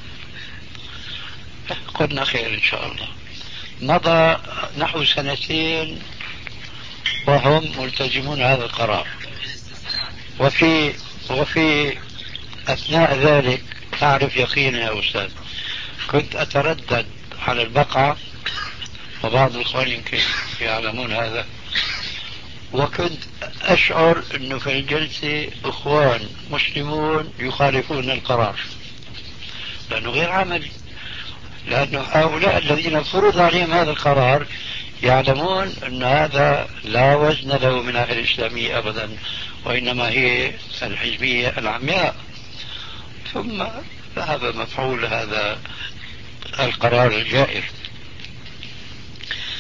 قلنا خير إن شاء الله. مضى نحو سنتين وهم ملتزمون هذا القرار، وفي وفي أثناء ذلك تعرف يقين يا أستاذ كنت أتردد على البقعة، وبعض الإخوان يمكن يعلمون هذا، وكنت أشعر أنه في الجلسة إخوان مسلمون يخالفون القرار لأنه غير عملي، لأن هؤلاء الذين فرض عليهم هذا القرار يعلمون أن هذا لا وزن له من ناحية الإسلامية أبدا، وإنما هي الحزبية العمياء. ثم ذهب مفعول هذا القرار الجائر.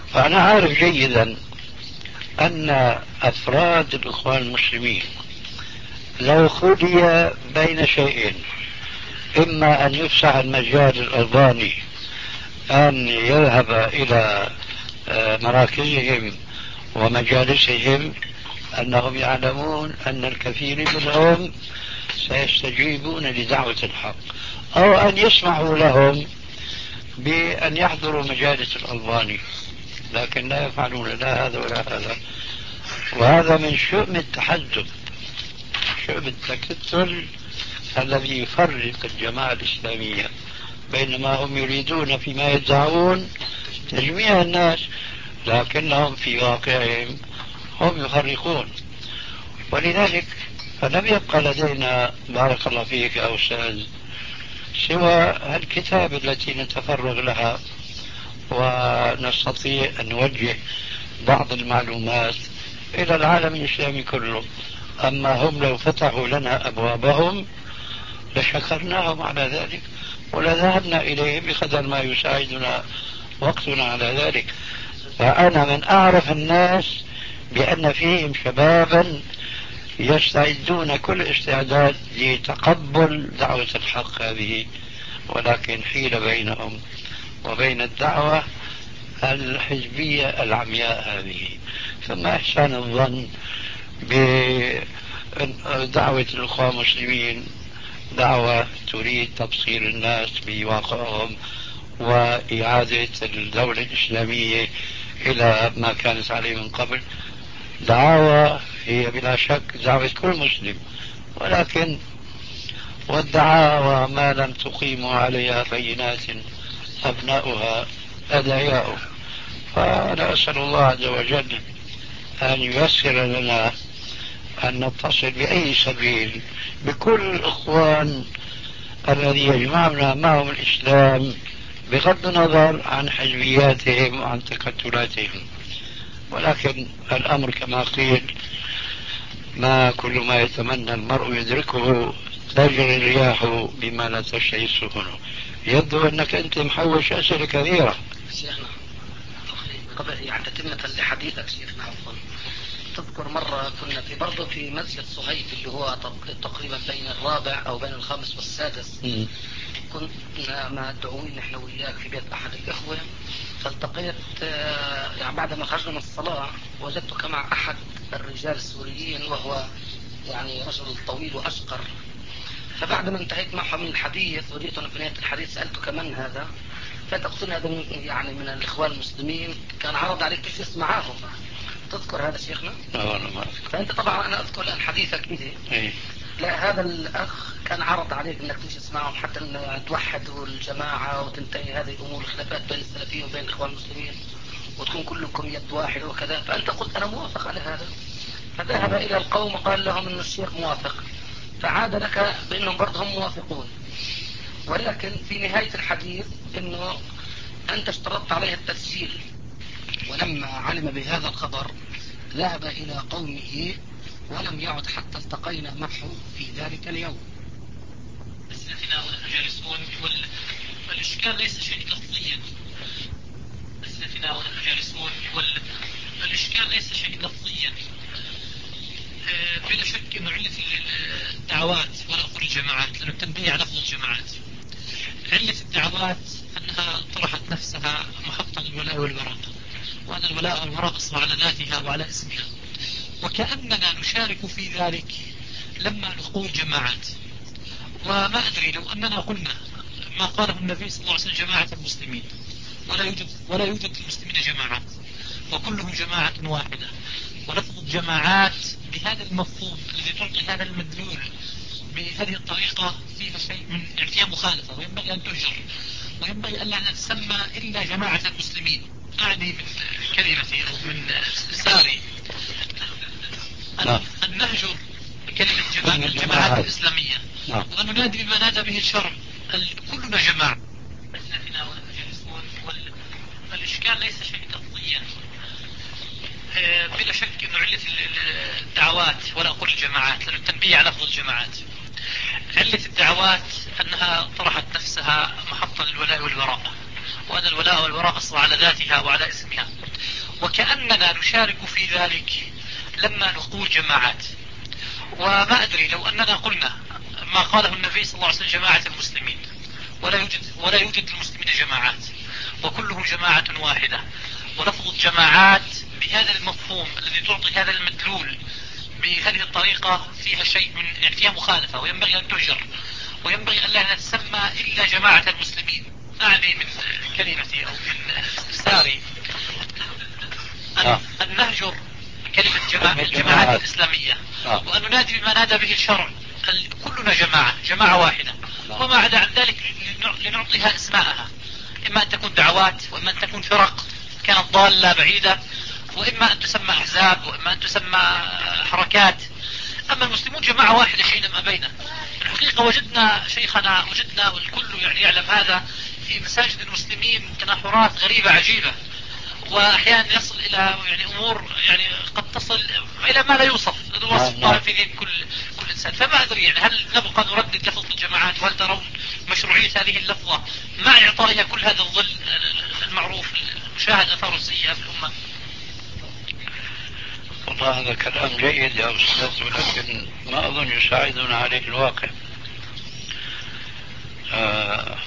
فأنا عارف جيدا أن أفراد الإخوان المسلمين لو خلي بين شيئين، إما أن يفسح المجال الألباني أن يذهب إلى مراكزهم ومجالسهم، أنهم يعلمون أن الكثير منهم سيستجيبون لدعوة الحق، أو أن يسمحوا لهم بأن يحضروا مجالس الألباني، لكن لا يفعلون لا هذا ولا هذا. وهذا من شؤم التحزب، شؤم التكتل الذي يفرق الجماعة الإسلامية، بينما هم يريدون فيما يدعون تجميع الناس، لكنهم في واقعهم هم يفرقون. ولذلك فلم يبقى لدينا بارك الله فيك يا أستاذ سوى الكتاب التي نتفرغ لها ونستطيع أن نوجه بعض المعلومات إلى العالم الإسلامي كله. أما هم لو فتحوا لنا أبوابهم لشكرناهم على ذلك ولذهبنا إليهم بقدر ما يساعدنا وقتنا على ذلك. فأنا من أعرف الناس بأن فيهم شبابا يستعدون كل استعداد لتقبل دعوة الحق هذه، ولكن حيل بينهم وبين الدعوة الحزبية العمياء هذه. ثم إحسان الظن بدعوة الأخوة المسلمين دعوة تريد تبصير الناس بواقعهم وإعادة الدولة الإسلامية إلى ما كانت عليه من قبل. دعوة هي بلا شك دعوة كل مسلم، ولكن والدعاوى ما لم تقيموا عليها بينات أبناؤها أدعياء. فأنا أسأل الله عز وجل أن ييسر لنا أن نتصل بأي سبيل بكل الإخوان الذي يجمعنا معهم الإسلام بغض النظر عن حزبياتهم وعن تكتلاتهم. ولكن الأمر كما قيل ما كل ما يتمنى المرء يدركه، تجري الرياح بما لا تشتهي السفن. يبدو أنك أنت محوش أسئلة كثيرة. شيخنا قبل يعني تتمة لحديثك شيخنا عفوا، تذكر مرة كنا في برضه في مسجد صهيب اللي هو تقريبا بين الرابع أو بين الخامس والسادس، م. كنا مدعوين نحن وياك في بيت أحد الإخوة، فالتقيت يعني بعد ما خرجنا من الصلاة وجدتك مع أحد الرجال السوريين وهو يعني رجل طويل وأشقر. فبعد ما انتهيت معه من الحديث وجئتنا في نهاية الحديث سألتك من هذا، فتقصني هذا من يعني من الإخوان المسلمين، كان عرض عليك تجلس معهم. تذكر هذا شيخنا؟ لا ما أذكر. فأنت طبعا أنا أذكر الآن حديثك به. إيه؟ لا هذا الأخ كان عرض عليك أنك تجلس معهم حتى أن توحدوا الجماعة وتنتهي هذه الأمور الخلافات بين السلفيين وبين الإخوان المسلمين وتكون كلكم يد واحدة وكذا. فأنت قلت أنا موافق على هذا، فذهب إلى القوم وقال لهم أن الشيخ موافق، فعاد لك بأنهم برضه هم موافقون. ولكن في نهاية الحديث أنه أنت اشترطت عليه التسجيل، ولما علم بهذا الخبر ذهب إلى قومه ولم يعد حتى التقينا معه في ذلك اليوم. أسئلتنا ونحن جالسون والإشكال ليس شيء لفظيا. أسئلتنا ونحن جالسون والإشكال ليس شيء لفظيا. بلا شك أنه علة الدعوات ولا أقول الجماعات، لأنه التنبيه على لفظ الجماعات. علة الدعوات أنها طرحت نفسها محطة للولاء والبراء، وأن الولاء والبراء أصبح على ذاتها وعلى اسمها، وكأننا نشارك في ذلك لما نقول جماعات. وما أدري لو أننا قلنا ما قاله النبي صلى الله عليه وسلم جماعة المسلمين، ولا يوجد ولا يوجد المسلمين جماعات وكلهم جماعة واحدة، ولفظ الجماعات بهذا المفهوم الذي تعطي هذا المدلول بهذه الطريقة فيها شيء من يعني فيها مخالفة، وينبغي أن تهجر، وينبغي أن لا نتسمى إلا جماعة المسلمين. أعني من كلمتي أو من ساري أن نهجر كلمة الجماعات الإسلامية وأن ننادي بما نادى به الشرع، كلنا جماعة. فالإشكال ليس شيء لفظيا. بلا شك أنه علة الدعوات ولا أقول الجماعات، لأنه التنبيه على لفظ الجماعات. علة الدعوات أنها طرحت نفسها محطة للولاء والبراء، وأن الولاء والبراء أصبح على ذاتها وعلى اسمها. وكأننا نشارك في ذلك لما نقول جماعات. وما أدري لو أننا قلنا ما قاله النبي صلى الله عليه وسلم جماعة المسلمين، ولا يوجد, ولا يوجد المسلمين جماعات وكلهم جماعة واحدة، ولفظ الجماعات بهذا المفهوم الذي تعطي هذا المدلول بهذه الطريقة فيها شيء من يعني فيها مخالفة، وينبغي أن تهجر، وينبغي أن لا نتسمى إلا جماعة المسلمين. أعني من كلمتي أو من استفساري أن, أن نهجر كلمة جماعة الجماعات الإسلامية، وأن ننادي بما نادى به الشرع كلنا جماعة جماعة واحدة، وما عدا عن ذلك لنعطيها اسماءها، إما أن تكون دعوات، وإما أن تكون فرق كانت ضالة بعيدة، وإما أن تسمى أحزاب، وإما أن تسمى حركات. أما المسلمون جماعة واحدة حينما بينا. الحقيقة وجدنا شيخنا وجدنا والكل يعني يعلم هذا في مساجد المسلمين تناحرات غريبة عجيبة، وأحيانا يصل إلى يعني أمور يعني قد تصل إلى ما لا يوصف الوصف في ذهن كل كل إنسان. فما أدري يعني هل نبقى نردد لفظ الجماعات، وهل ترون مشروعية هذه اللفظة مع إعطائها كل هذا الظل المعروف المشاهد أثاره السيئة في الأمة؟ والله هذا كلام جيد يا أستاذ، ولكن ما أظن يساعدنا عليه الواقع. آه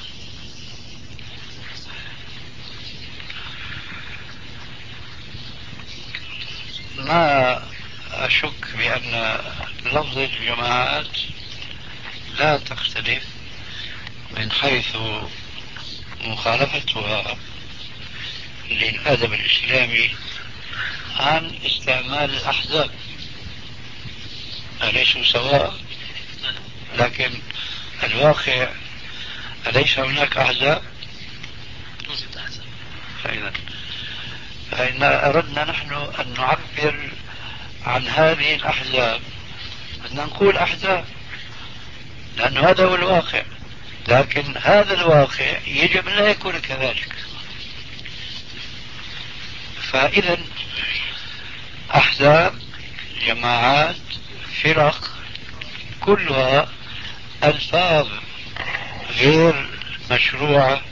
ما أشك بأن لفظ الجماعات لا تختلف من حيث مخالفتها للأدب الإسلامي عن استعمال الأحزاب. أليسوا سواء؟ لكن الواقع أليس هناك أحزاب؟ فإذا فإن أردنا نحن أن نعبر عن هذه الأحزاب بدنا نقول أحزاب، لأن هذا هو الواقع. لكن هذا الواقع يجب أن لا يكون كذلك. فإذا أحزاب، جماعات، فرق، كلها ألفاظ غير مشروعة،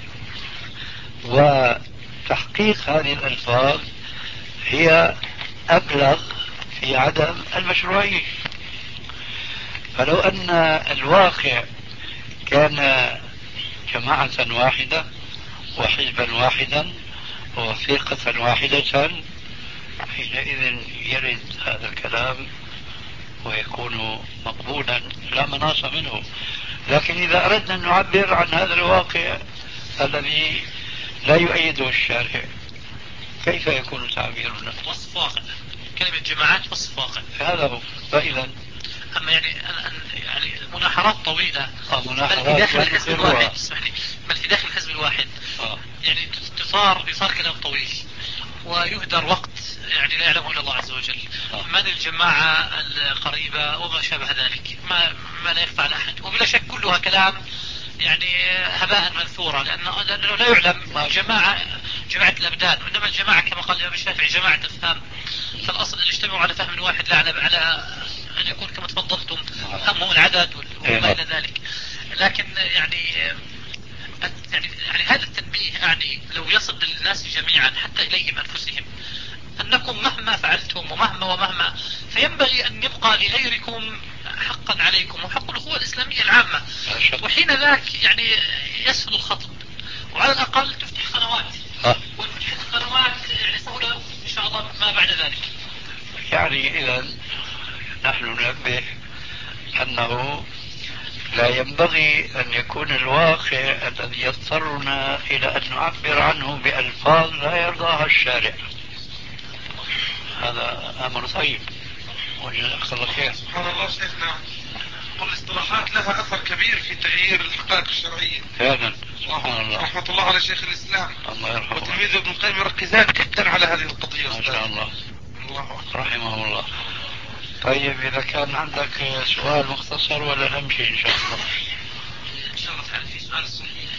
وتحقيق هذه الألفاظ هي أبلغ في عدم المشروعية. فلو أن الواقع كان جماعة واحدة وحزبا واحدا وفرقة واحدة، حينئذ يرد هذا الكلام ويكون مقبولا لا مناص منه. لكن إذا أردنا أن نعبر عن هذا الواقع الذي لا يؤيده الشارع، كيف يكون تعبيرنا؟ وصف واقع. كلمة جماعات وصف واقع، هذا هو. فإذا أما يعني يعني مناحرات طويلة بل في داخل الحزب الواحد، اسمح لي، بل في داخل الحزب الواحد آه. يعني تصار يصار كلام طويل ويهدر وقت يعني لا يعلمه إلا الله عز وجل. آه. من الجماعة القريبة وما شابه ذلك، ما ما لا يخفى على أحد، وبلا شك كلها كلام يعني هباء منثورا، لأنه, لأنه لا يعلم جماعة جماعة الأبدان، وإنما الجماعة كما قال الإمام الشافعي جماعة أفهام. فالأصل أن يجتمعوا على فهم واحد، لا على, على أن يكون كما تفضلتم همه العدد وما إلى ذلك. لكن يعني يعني, يعني هذا التنبيه يعني لو يصل للناس جميعا حتى إليهم أنفسهم أنكم مهما فعلتم ومهما ومهما، فينبغي أن يبقى لغيركم حقا عليكم وحق الأخوة الإسلامية العامة، وحين ذاك يعني يسهل الخطب، وعلى الأقل تفتح قنوات، وتفتح قنوات يعني سهولة إن شاء الله ما بعد ذلك. يعني إذا نحن ننبه أنه لا ينبغي أن يكون الواقع الذي يضطرنا إلى أن نعبر عنه بألفاظ لا يرضاها الشارع. هذا أمر طيب وجزاك الله خير. سبحان الله شيخنا، والاصطلاحات لها أثر كبير في تغيير الحقائق الشرعية فعلا. سبحان الله. رحمة الله على شيخ الإسلام الله يرحمه، وتلميذه ابن القيم يركزان جدا على هذه القضية. ما شاء الله. الله رحمه الله. طيب إذا كان عندك سؤال مختصر ولا نمشي إن شاء الله؟ إن شاء الله تعالى في سؤال صحيح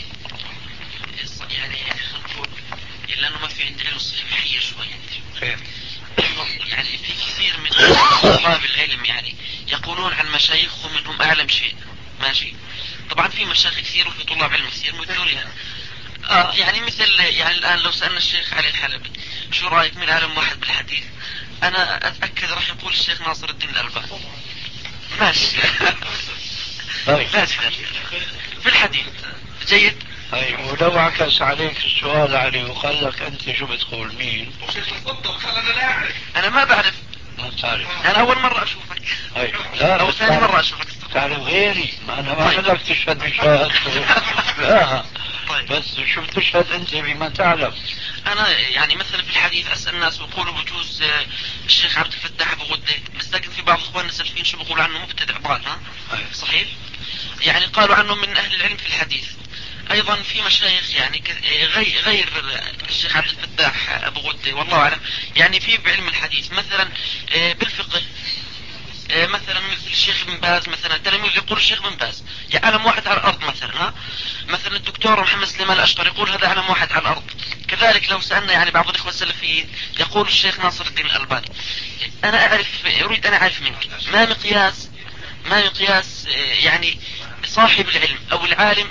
يعني يعني نقول لأنه ما في عندنا صحيح شوية. خير. يعني في كثير من طلاب العلم يعني يقولون عن مشايخهم انهم اعلم شيء، ماشي. طبعا في مشايخ كثير وفي طلاب علم كثير مثلوا لها. آه يعني مثل يعني الان لو سألنا الشيخ علي الحلبي شو رأيك من عالم واحد بالحديث؟ أنا أتأكد راح يقول الشيخ ناصر الدين الألباني. ماشي. ماشي في الحديث جيد. طيب ولو عكس عليك السؤال علي وقال لك أنت شو بتقول مين؟ أنا لا أعرف. أنا ما بعرف. ما تعرف. أنا أول مرة أشوفك. طيب لا أو ثاني مرة أشوفك. تعرف غيري، ما أنا ما بدك تشهد بشهادته. لا طيب. بس شو بتشهد أنت بما تعلم؟ أنا يعني مثلا في الحديث أسأل الناس ويقولوا بجوز الشيخ عبد الفتاح أبو غدة، بس لكن في بعض إخواننا السلفيين شو بيقولوا عنه مبتدع ضال. ها صحيح؟ يعني قالوا عنه من أهل العلم في الحديث. أيضا في مشايخ يعني غير, غير الشيخ عبد الفتاح أبو غدة والله أعلم، يعني في بعلم الحديث مثلا بالفقه مثلا مثل الشيخ ابن باز مثلا، تلاميذ يقول الشيخ ابن باز يعني علم واحد على الأرض مثلا. ها مثلا الدكتور محمد سليمان الأشقر يقول هذا علم واحد على الأرض. كذلك لو سألنا يعني بعض الإخوة السلفيين يقول الشيخ ناصر الدين الألباني. أنا أعرف أريد أنا أعرف منك ما مقياس ما مقياس يعني صاحب العلم أو العالم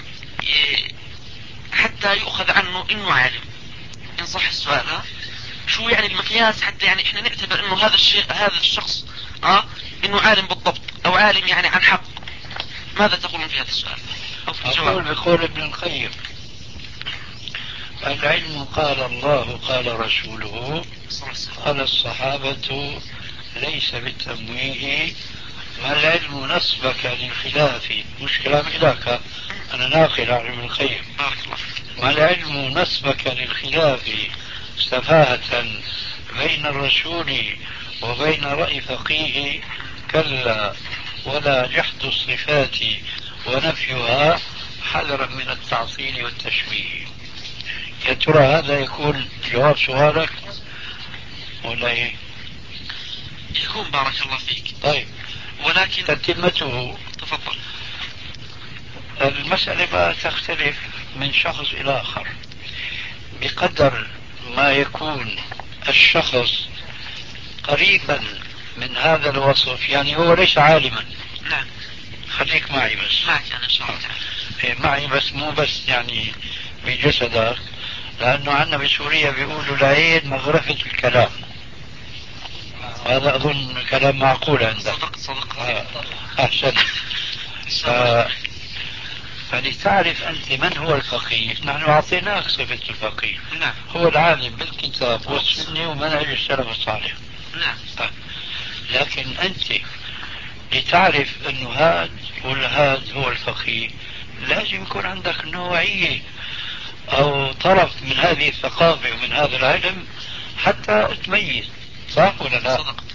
حتى يؤخذ عنه إنه عالم، إن صح السؤال. ها شو يعني المقياس حتى يعني إحنا نعتبر إنه هذا الشيء هذا الشخص ها إنه عالم بالضبط أو عالم يعني عن حق؟ ماذا تقولون في هذا السؤال أو في الجواب؟ أقول بقول ابن القيم العلم قال الله قال رسوله قال الصحابة ليس بالتمويه، ما العلم نسبك للخلاف، مش كلام إلهك أنا ناقل عن ابن القيم، ما العلم نسبك للخلاف سفاهة بين الرسول وبين رأي فقيه، كلا ولا جحد الصفات ونفيها حذرا من التعطيل والتشبيه. يا ترى هذا يكون جواب سؤالك ولا ايه؟ يكون بارك الله فيك. طيب ولكن تتمته تفضل. المسألة ما تختلف من شخص إلى آخر بقدر ما يكون الشخص قريبا من هذا الوصف، يعني هو ليس عالما. نعم خليك معي بس. معك أنا إن شاء الله. إيه معي بس مو بس يعني بجسدك، لأنه عندنا بسوريا بيقولوا العين مغرفة الكلام، هذا أظن كلام معقول عندك. صدق صدق. آه. أحسن. آه. فلتعرف أنت من هو الفقيه، نحن أعطيناك صفة الفقيه. نعم. هو العالم بالكتاب والسنة ومنهج السلف الصالح. نعم. آه. لكن أنت لتعرف أنه هذا والهاد هو الفقيه لازم يكون عندك نوعية أو طرف من هذه الثقافة ومن هذا العلم حتى تميز، صح ولا لا؟ صدق.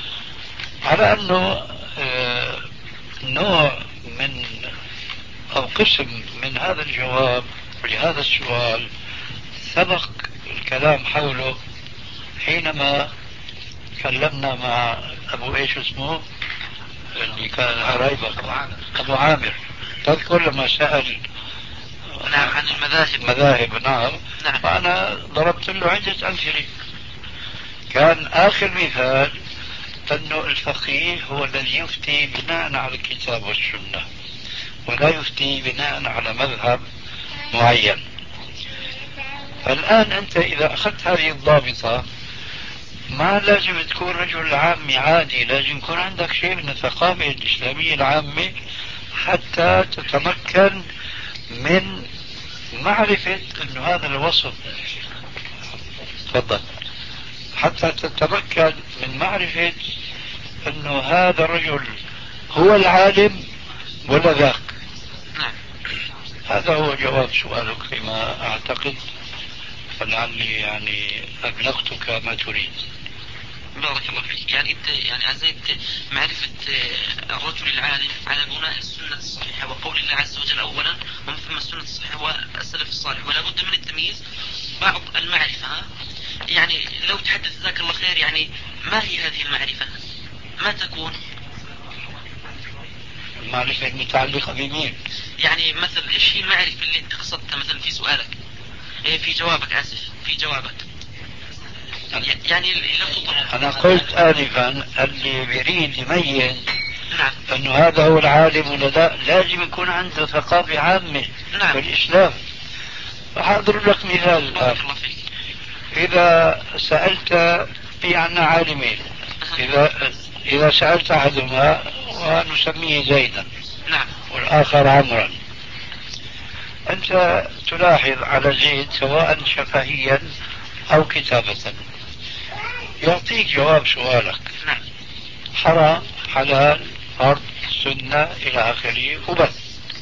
على أنه آه نوع من أو قسم من هذا الجواب لهذا السؤال سبق الكلام حوله حينما تكلمنا مع أبو إيش اسمه اللي كان قريبك أبو عامر، تذكر لما سأل نعم عن المذاهب. مذاهب. نعم. نعم. فأنا ضربت له عدة أمثلة. كان آخر مثال أنه الفقيه هو الذي يفتي بناء على الكتاب والسنة ولا يفتي بناء على مذهب معين. فالآن أنت إذا أخذت هذه الضابطة ما لازم تكون رجل عامي عادي، لازم يكون عندك شيء من الثقافة الإسلامية العامة حتى تتمكن من معرفة أن هذا الوصف، تفضل، حتى تتمكن من معرفة أن هذا الرجل هو العالم ولا ذاك. نعم. هذا هو جواب سؤالك فيما أعتقد، فلعلي يعني أبلغتك ما تريد. بارك الله فيك. يعني انت يعني عزيت معرفة الرجل العالم على بناء السنة الصحيحة وقول الله عز وجل أولا ومن ثم السنة الصحيحة والسلف الصالح، ولا بد من التمييز بعض المعرفة. يعني لو تحدث ذاك الله خير يعني ما هي هذه المعرفة؟ ما تكون المعرفة المتعلقة بمين؟ يعني مثل ايش هي المعرفة اللي انت قصدتها مثلا في سؤالك في جوابك آسف في جوابك يعني لو تطلق. أنا قلت آنفا اللي بيريد يميز نعم. أنه هذا هو العالم ولا لا لازم يكون عنده ثقافة عامة. نعم. في الإسلام. فحاضر لك مثال الآن. إذا سألت في عنا عالمين، إذا إذا سألت أحدهما ونسميه زيدا نعم والآخر عمرا، أنت تلاحظ على زيد سواء شفهيا أو كتابة يعطيك جواب سؤالك، نعم حرام حلال فرض سنة إلى آخره وبس.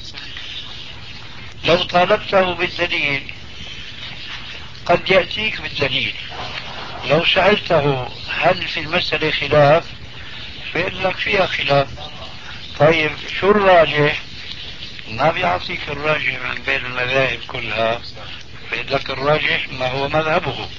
لو طالبته بالدليل قد يأتيك بالدليل، لو سألته هل في المسألة خلاف فيقول لك فيها خلاف. طيب شو الراجح؟ ما بيعطيك الراجح من بين المذاهب كلها، بيقول لك الراجح ما هو مذهبه.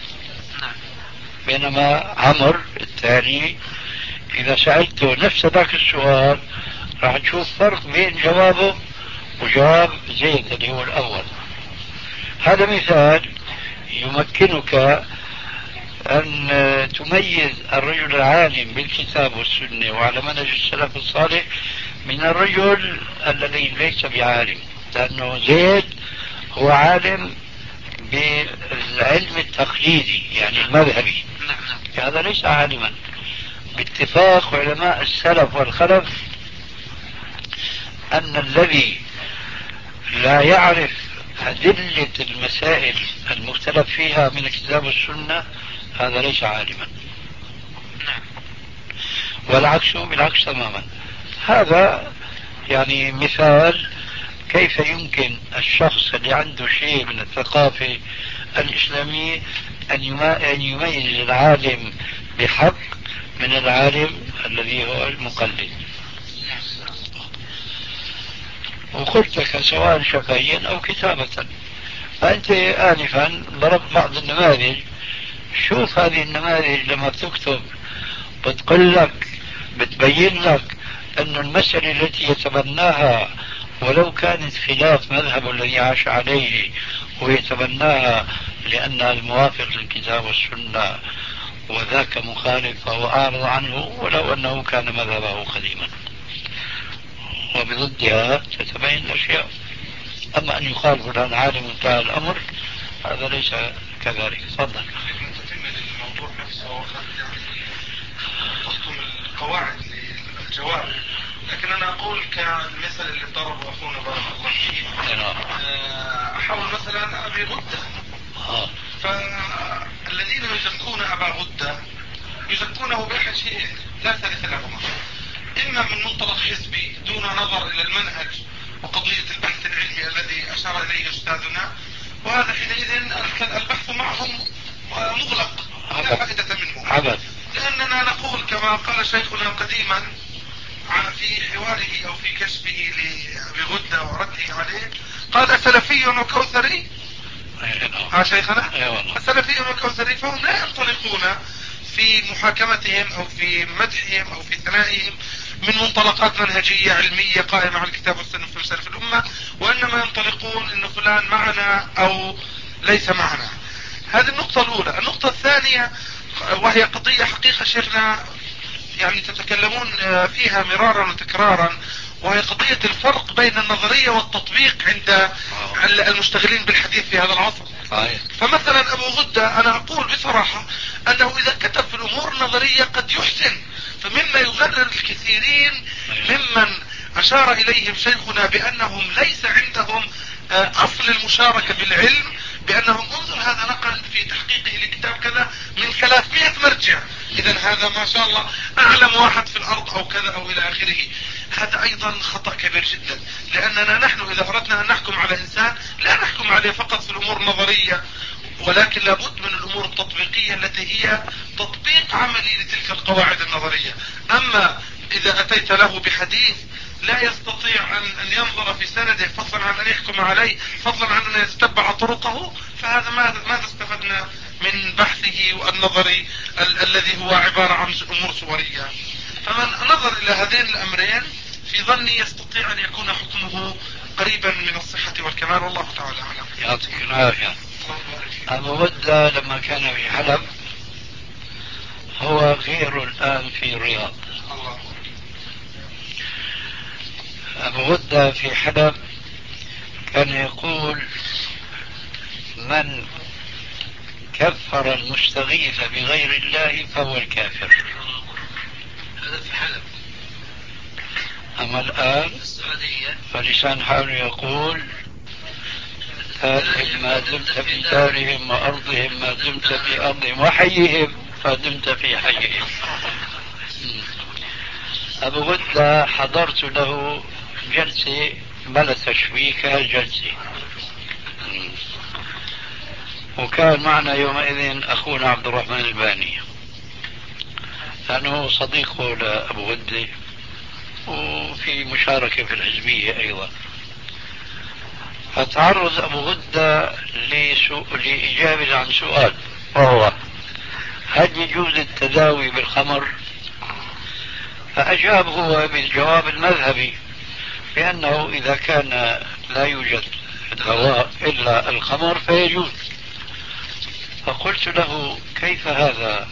بينما عمر الثاني إذا سألته نفس ذاك السؤال راح تشوف فرق بين جوابه وجواب زيد اللي هو الأول. هذا مثال يمكنك أن تميز الرجل العالم بالكتاب والسنة وعلى منهج السلف الصالح من الرجل الذي ليس بعالم، لأنه زيد هو عالم بالعلم التقليدي يعني المذهبي، هذا ليس عالما. باتفاق علماء السلف والخلف أن الذي لا يعرف أدلة المسائل المختلف فيها من الكتاب والسنة هذا ليس عالما، والعكس بالعكس تماما. هذا يعني مثال كيف يمكن الشخص اللي عنده شيء من الثقافة الإسلامية أن يميز العالم بحق من العالم الذي هو المقلد. وقلت لك سواء شفهيا أو كتابة. فأنت آنفا ضربت بعض النماذج، شوف هذه النماذج لما بتكتب بتقول لك بتبين لك أن المسألة التي يتبناها ولو كانت خلاف مذهب الذي عاش عليه ويتبناها لأنها الموافق للكتاب والسنة وذاك مخالف فهو أعرض عنه ولو أنه كان مذهبه قديما، وبضدها تتبين الأشياء. أما أن يقال فلان عالم انتهى الأمر هذا ليس كذلك. تفضل. الموضوع نفسه تحكم القواعد للجواب، لكن أنا أقول كالمثل اللي ضربه أخونا بارك الله فيه، أحاول مثلا أبي غدة، فالذين يزكون أبا غدة يزكونه بأحد شيء لا ثالث لهما، إما من منطلق حزبي دون نظر إلى المنهج وقضية البحث العلمي الذي أشار إليه أستاذنا، وهذا حينئذ البحث معهم مغلق لا فائدة منه عبد. لأننا نقول كما قال شيخنا قديما في حواره أو في كشفه لأبي غدة ورده عليه، قال أسلفي وكوثري ها شيخنا أسلفي وكوثري، فهم لا ينطلقون في محاكمتهم أو في مدحهم أو في ثنائهم من منطلقات منهجية علمية قائمة على الكتاب والسنة في سلف الأمة، وإنما ينطلقون إن فلان معنا أو ليس معنا. هذه النقطة الأولى. النقطة الثانية وهي قضية حقيقة شيخنا يعني تتكلمون فيها مرارا وتكرارا، وهي قضية الفرق بين النظرية والتطبيق عند المشتغلين بالحديث في هذا العصر. فمثلا أبو غدة أنا أقول بصراحة أنه إذا كتب في الأمور النظرية قد يحسن، فمما يغرر الكثيرين ممن أشار إليهم شيخنا بأنهم ليس عندهم أصل المشاركة بالعلم، بأنهم انظر هذا نقل في تحقيقه لكتاب كذا من ثلاثمائة مرجع، إذا هذا ما شاء الله أعلم واحد في الأرض أو كذا أو إلى آخره. هذا أيضا خطأ كبير جدا، لأننا نحن إذا أردنا أن نحكم على إنسان لا نحكم عليه فقط في الأمور النظرية، ولكن لابد من الأمور التطبيقية التي هي تطبيق عملي لتلك القواعد النظرية. أما إذا أتيت له بحديث لا يستطيع أن ينظر في سنده فضلا عن أن يحكم عليه، فضلا عن أن يتبع طرقه، فهذا ماذا استفدنا من بحثه والنظري ال الذي هو عبارة عن أمور صورية. فمن نظر إلى هذين الأمرين في ظني يستطيع أن يكون حكمه قريبا من الصحة والكمال، والله تعالى أعلم. يعطيك العافية. أبو غدة لما كان في حلب هو غير الآن في الرياض. أبو غدة في حلب كان يقول من كفر المستغيث بغير الله فهو الكافر. هذا في حلب. أما الآن فلسان حاله يقول دارهم ما دمت في دارهم وأرضهم ما دمت في أرضهم وحيهم ما دمت في حيهم. أبو غدة حضرت له جلسة بلا تشويك الجلسة، وكان معنا يومئذ أخونا عبد الرحمن الباني لأنه صديقه لأبو غدة وفي مشاركة في الحزبية أيضا. فتعرض أبو غدة لإجابة عن سؤال، وهو هل يجوز التداوي بالخمر؟ فأجاب هو بالجواب المذهبي بأنه إذا كان لا يوجد دواء إلا الخمر فيجوز. فقلت له كيف هذا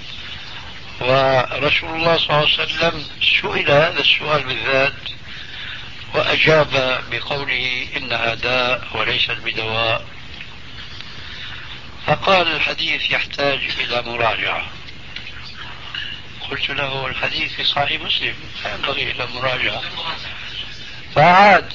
ورسول الله صلى الله عليه وسلم سئل هذا السؤال بالذات وأجاب بقوله إنها داء وليست بدواء؟ فقال الحديث يحتاج إلى مراجعة. قلت له الحديث في صحيح مسلم ينبغي إلى مراجعة. فعاد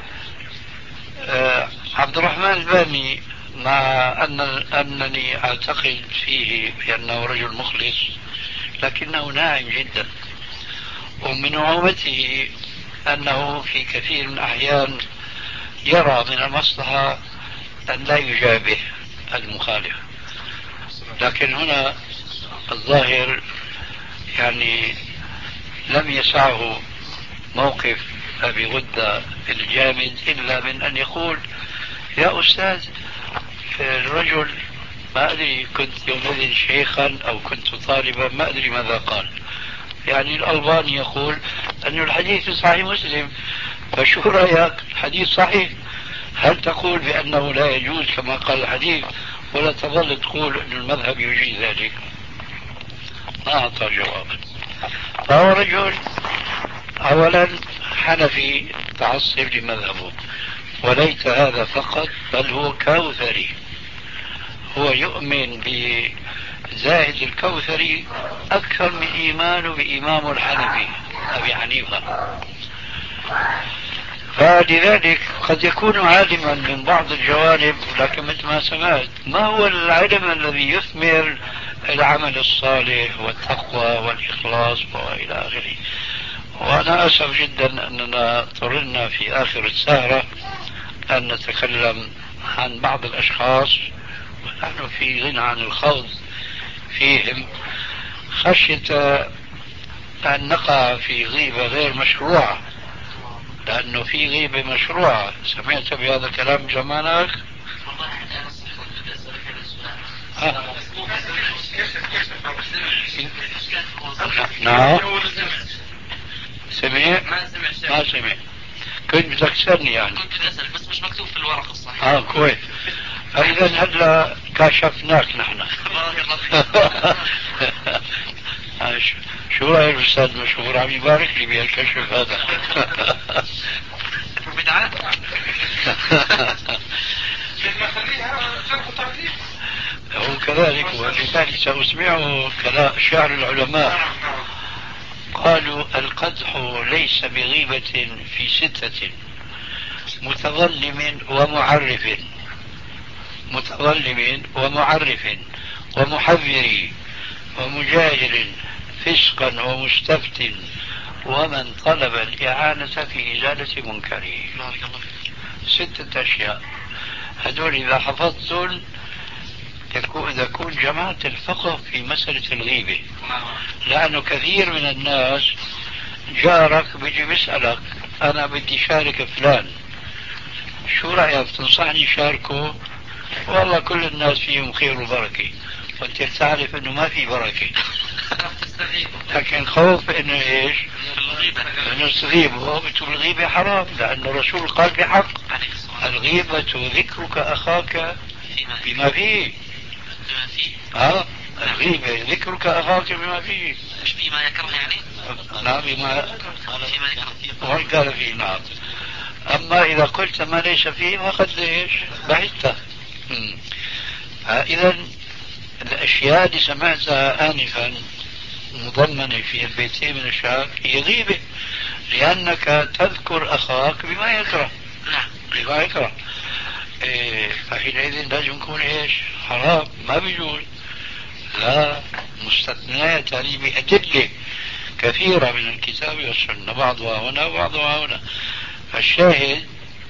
آه عبد الرحمن الباني مع أن أنني أعتقد فيه بأنه رجل مخلص لكنه ناعم جدا، ومن نعومته أنه في كثير من الأحيان يرى من المصلحة أن لا يجابه المخالف، لكن هنا الظاهر يعني لم يسعه موقف أبي غدة الجامد إلا من أن يقول يا أستاذ الرجل ما أدري كنت يومئذ شيخا أو كنت طالبا ما أدري ماذا قال، يعني الألباني يقول أن الحديث صحيح مسلم، فشو رأيك؟ الحديث صحيح، هل تقول بأنه لا يجوز كما قال الحديث ولا تظل تقول أن المذهب يجيز ذلك؟ ما أعطى جوابا. فهو رجل أولا حنفي تعصب لمذهبه، وليس هذا فقط بل هو كوثري، هو يؤمن بزاهد الكوثري أكثر من إيمانه بإمامه الحنفي أبي حنيفة. فلذلك قد يكون عالما من بعض الجوانب، لكن مثل ما سمعت ما هو العلم الذي يثمر العمل الصالح والتقوى والإخلاص وإلى آخره. وأنا أسف جدا أننا اضطررنا في آخر السهرة أن نتكلم عن بعض الأشخاص ونحن في غنى عن الخوض فيهم خشية أن نقع في غيبة غير مشروعة، لأنه في غيبة مشروعة. سمعت بهذا الكلام زمانك؟ آه. نعم سمع؟ ما سمع. كنت بدك تسألني يعني؟ كنت بدي أسأل بس مش مكتوب في الورق الصحيح. اه كويس. فإذا هلا كاشفناك نحن. شو رأي الأستاذ مشهور عم يبارك لي بهالكشف هذا؟ بدعات. هو كذلك، ولذلك سأسمعه كلام شعر العلماء قالوا القدح ليس بغيبة في ستة متظلم ومعرف متظلم ومعرف ومحذر ومجاهر فسقا ومستفت ومن طلب الإعانة في إزالة منكره. ستة أشياء هذول إذا حفظتم تكون جماعة الفقه في مسألة الغيبة، لأنه كثير من الناس جارك بيجي بيسألك أنا بدي شارك فلان شو رأيك تنصحني شاركه؟ والله كل الناس فيهم خير وبركة، وانت تعرف انه ما في بركة لكن خوف انه ايش؟ انه تغيبه. بتقول الغيبة حرام لأن الرسول قال بحق الغيبة ذكرك أخاك بما فيه. ها الغيبة ذكرك أخاك بما فيه، مش بما يكره يعني؟ نعم بما قال فيه. نعم. أما إذا قلت ما ليس فيه ما قد ليش بحثته. إذا الأشياء اللي سمعتها آنفا مضمنة في البيتين من الشعر هي غيبة، لأنك تذكر أخاك بما يكره. نعم. بما يكره. إيه، فحينئذ لازم يكون إيش؟ حرام، ما بيجوز. لا، مستثنات هذه بأدلة كثيرة من الكتاب والسنة، بعضها هنا وبعضها هنا. فالشاهد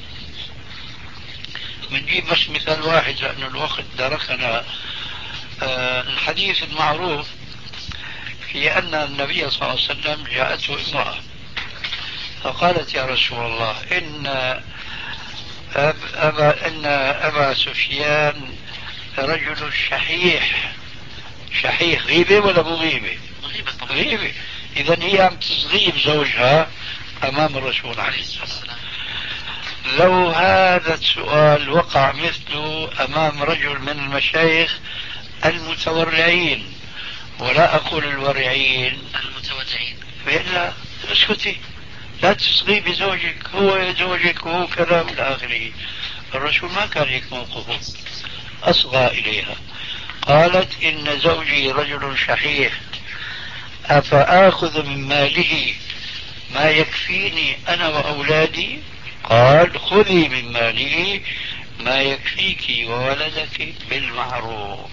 بنجيب بس مثال واحد لأن الوقت دركنا. آه الحديث المعروف في أن النبي صلى الله عليه وسلم جاءته امرأة فقالت يا رسول الله إن أب أبا, إن أبا سفيان رجل شحيح. شحيح غيبة ولا مو غيبة؟ غيبة طبعا. غيبة. إذا هي عم تغيب زوجها أمام الرسول عليه الصلاة والسلام. لو هذا السؤال وقع مثله أمام رجل من المشايخ المتورعين، ولا أقول الورعين، المتورعين، فإلا اسكتي، لا تصغي بزوجك، هو زوجك وهو كذا من آخره. الرسول ما كان هيك موقفه، أصغى إليها. قالت إن زوجي رجل شحيح أفآخذ من ماله ما يكفيني أنا وأولادي؟ قال خذي من ماله ما يكفيك وولدك بالمعروف.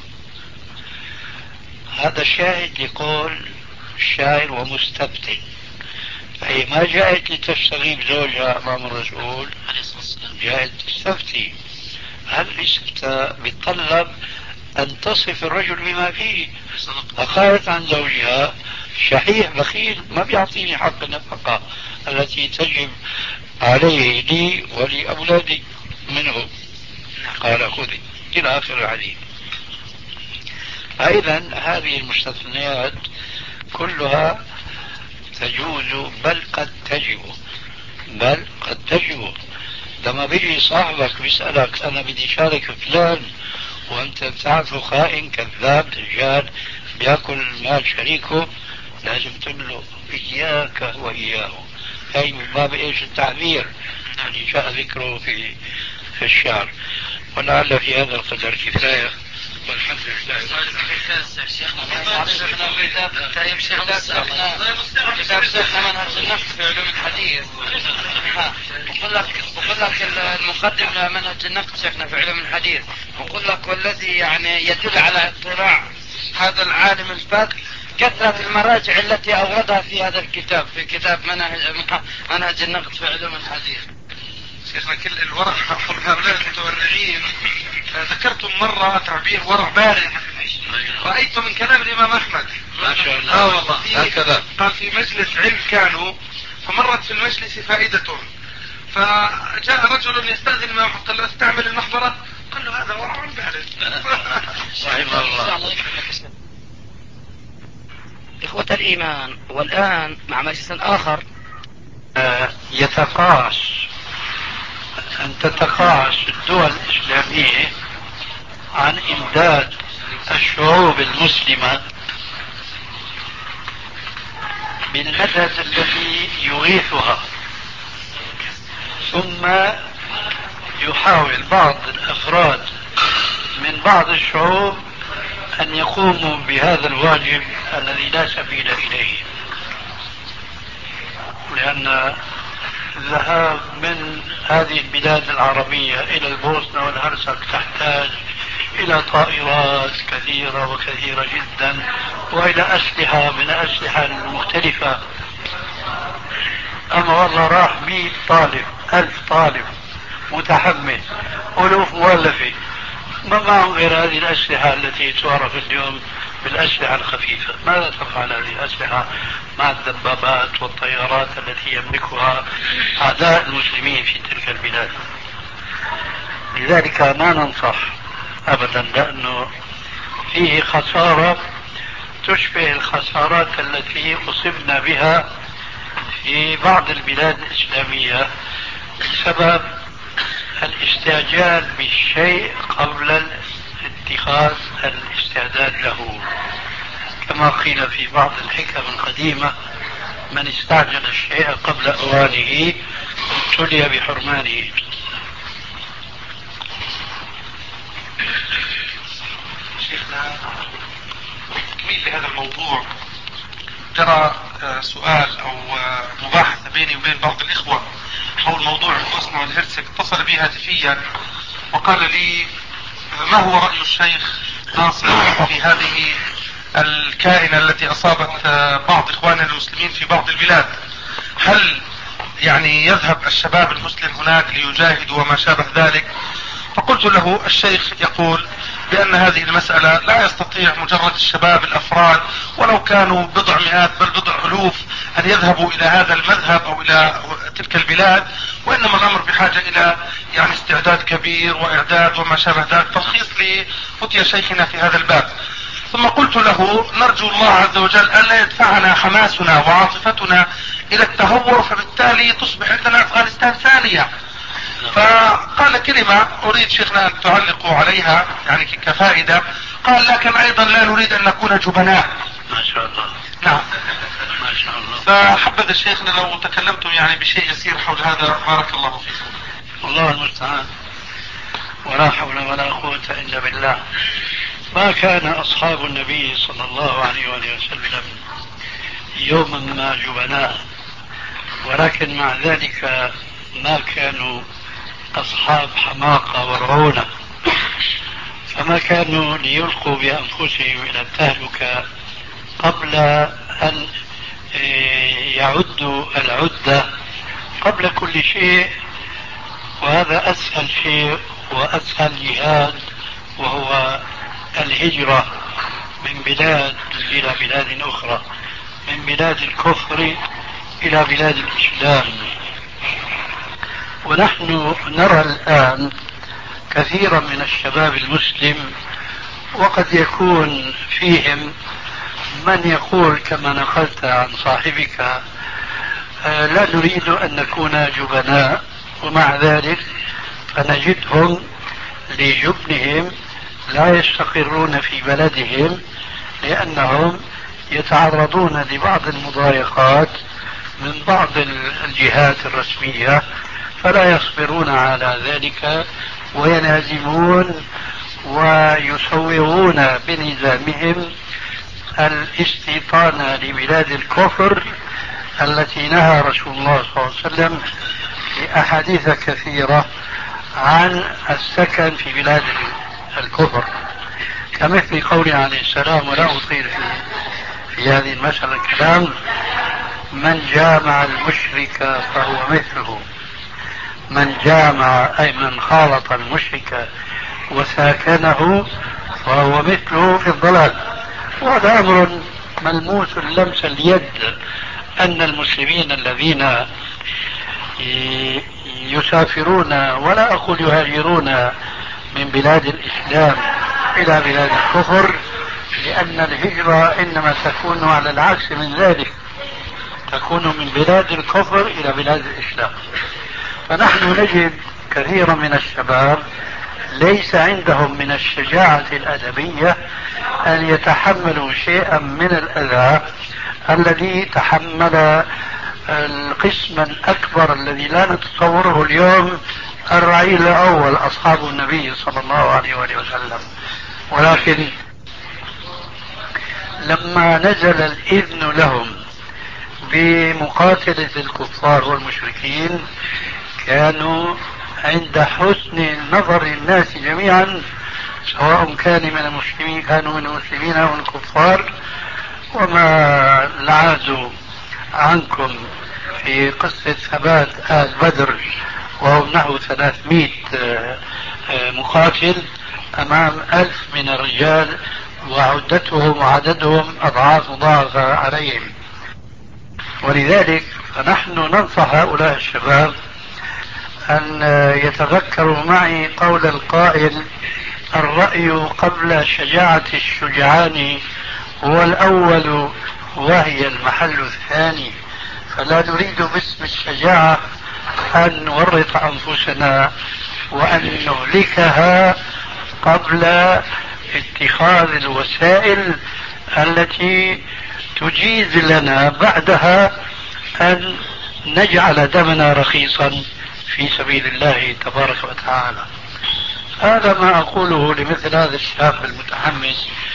هذا شاهد لقول الشاعر ومستفتي. فهي ما جاءت لتستغيب زوجها أمام الرسول، جاءت تستفتي. هل الاستفتاء بيتطلب أن تصف الرجل بما فيه؟ فقالت عن زوجها شحيح بخيل ما بيعطيني حق النفقة التي تجب عليه لي ولأولادي منه. قال خذي إلى آخر الحديث. فإذا هذه المستثنيات كلها تجوز بل قد تجب، بل قد تجب. لما بيجي صاحبك بيسألك أنا بدي شارك فلان وأنت بتعرفه خائن كذاب دجال بياكل مال شريكه، لازم تقول له إياك وإياه. هي من باب إيش؟ التعبير يعني جاء ذكره في في الشعر. ولعل في هذا القدر كفاية، والحمد لله. كتاب شيخنا منهج النقد في علوم الحديث. وقل لك وقل لك المقدم لمنهج النقد شيخنا في علوم الحديث، وقل لك والذي يعني يدل على اطلاع هذا العالم الفاضل كثرة المراجع التي أوردها في هذا الكتاب، في كتاب منهج منهج النقد في علوم الحديث. شيخنا كل الورع حق هؤلاء المتورعين ذكرتم مرة تعبير ورع بارد رأيته من كلام الإمام أحمد ما شاء الله. آه والله هكذا قال في مجلس علم كانوا، فمرت في المجلس فائدة، فجاء رجل يستأذن الإمام قال له استعمل المحبرة، قال له هذا ورع بارد. صحيح الله. إخوة الإيمان، والآن مع مجلس آخر يتقاعس أن تتقاعس الدول الإسلامية عن إمداد الشعوب المسلمة بالمدد الذي يغيثها، ثم يحاول بعض الأفراد من بعض الشعوب أن يقوموا بهذا الواجب الذي لا سبيل إليه، لأن الذهاب من هذه البلاد العربية إلى البوسنة والهرسك تحتاج إلى طائرات كثيرة وكثيرة جدا، وإلى أسلحة من الأسلحة المختلفة. أما والله راح مئة طالب، ألف طالب متحمس، ألوف مؤلفة، ما معهم غير هذه الأسلحة التي تعرف اليوم بالأسلحة الخفيفة. ماذا تفعل هذه الأسلحة مع الدبابات والطيارات التي يملكها أعداء المسلمين في تلك البلاد؟ لذلك ما ننصح أبدا، لأنه فيه خسارة تشبه الخسارات التي أصبنا بها في بعض البلاد الإسلامية بسبب الاستعجال بالشيء قبل اتخاذ الاستعداد له، كما قيل في بعض الحكم القديمة: من استعجل الشيء قبل أوانه ابتلي بحرمانه. شيخنا تكميل لهذا الموضوع، جرى سؤال أو مباحثة بيني وبين بعض الإخوة حول موضوع البوسنة والهرسك. اتصل بي هاتفيا وقال لي ما هو رأي الشيخ ناصر في هذه الكائنة التي أصابت بعض إخواننا المسلمين في بعض البلاد؟ هل يعني يذهب الشباب المسلم هناك ليجاهدوا وما شابه ذلك؟ فقلت له الشيخ يقول بأن هذه المسألة لا يستطيع مجرد الشباب الأفراد ولو كانوا بضع مئات بل بضع ألوف أن يذهبوا إلى هذا المذهب أو إلى تلك البلاد، وإنما الأمر بحاجة إلى يعني استعداد كبير وإعداد وما شابه ذلك. تلخيص لفتية شيخنا في هذا الباب. ثم قلت له نرجو الله عز وجل أن لا يدفعنا حماسنا وعاطفتنا إلى التهور، فبالتالي تصبح عندنا أفغانستان ثانية. فقال كلمة أريد شيخنا أن تعلقوا عليها يعني كفائدة، قال لكن أيضا لا نريد أن نكون جبناء. ما شاء الله. نعم ما شاء الله. فحبذا شيخنا لو تكلمتم يعني بشيء يسير حول هذا، بارك الله فيكم. الله المستعان، ولا حول ولا قوة إلا بالله. ما كان أصحاب النبي صلى الله عليه وآله وسلم يوما ما جبناء، ولكن مع ذلك ما كانوا أصحاب حماقة ورعونة، فما كانوا ليلقوا بأنفسهم إلى التهلكة قبل أن يعدوا العدة قبل كل شيء. وهذا أسهل شيء وأسهل جهاد، وهو الهجرة من بلاد إلى بلاد أخرى، من بلاد الكفر إلى بلاد الإسلام. ونحن نرى الآن كثيرا من الشباب المسلم، وقد يكون فيهم من يقول كما نقلت عن صاحبك لا نريد أن نكون جبناء، ومع ذلك فنجدهم لجبنهم لا يستقرون في بلدهم، لأنهم يتعرضون لبعض المضايقات من بعض الجهات الرسمية، فلا يصبرون على ذلك وينهزمون ويسوغون بنظامهم الاستيطان لبلاد الكفر التي نهى رسول الله صلى الله عليه وسلم في أحاديث كثيرة عن السكن في بلاد الكفر، كمثل قوله عليه السلام، ولا أطيل في, في هذه المسألة الكلام: من جامع المشرك فهو مثله، من جامع أي من خالط المشرك وساكنه فهو مثله في الضلال. وهذا أمر ملموس لمس اليد، أن المسلمين الذين يسافرون ولا أقول يهاجرون من بلاد الإسلام إلى بلاد الكفر، لأن الهجرة إنما تكون على العكس من ذلك، تكون من بلاد الكفر إلى بلاد الإسلام. فنحن نجد كثيرا من الشباب ليس عندهم من الشجاعة الأدبية أن يتحملوا شيئا من الأذى الذي تحمل القسم الأكبر الذي لا نتصوره اليوم، الرعيل الأول أصحاب النبي صلى الله عليه وآله وسلم. ولكن لما نزل الإذن لهم بمقاتلة الكفار والمشركين كانوا عند حسن نظر الناس جميعا، سواء كان من المسلمين كانوا من المسلمين أو من الكفار. وما العاز عنكم في قصة ثبات آل بدر وهم نحو ثلاثمائة مقاتل أمام ألف من الرجال، وعدتهم وعددهم أضعاف مضاعفة عليهم. ولذلك فنحن ننصح هؤلاء الشباب أن يتذكروا معي قول القائل: الرأي قبل شجاعة الشجعان هو الأول وهي المحل الثاني. فلا نريد باسم الشجاعة أن نورط أنفسنا وأن نهلكها قبل اتخاذ الوسائل التي تجيز لنا بعدها أن نجعل دمنا رخيصا في سبيل الله تبارك وتعالى. هذا ما أقوله لمثل هذا الشاب المتحمس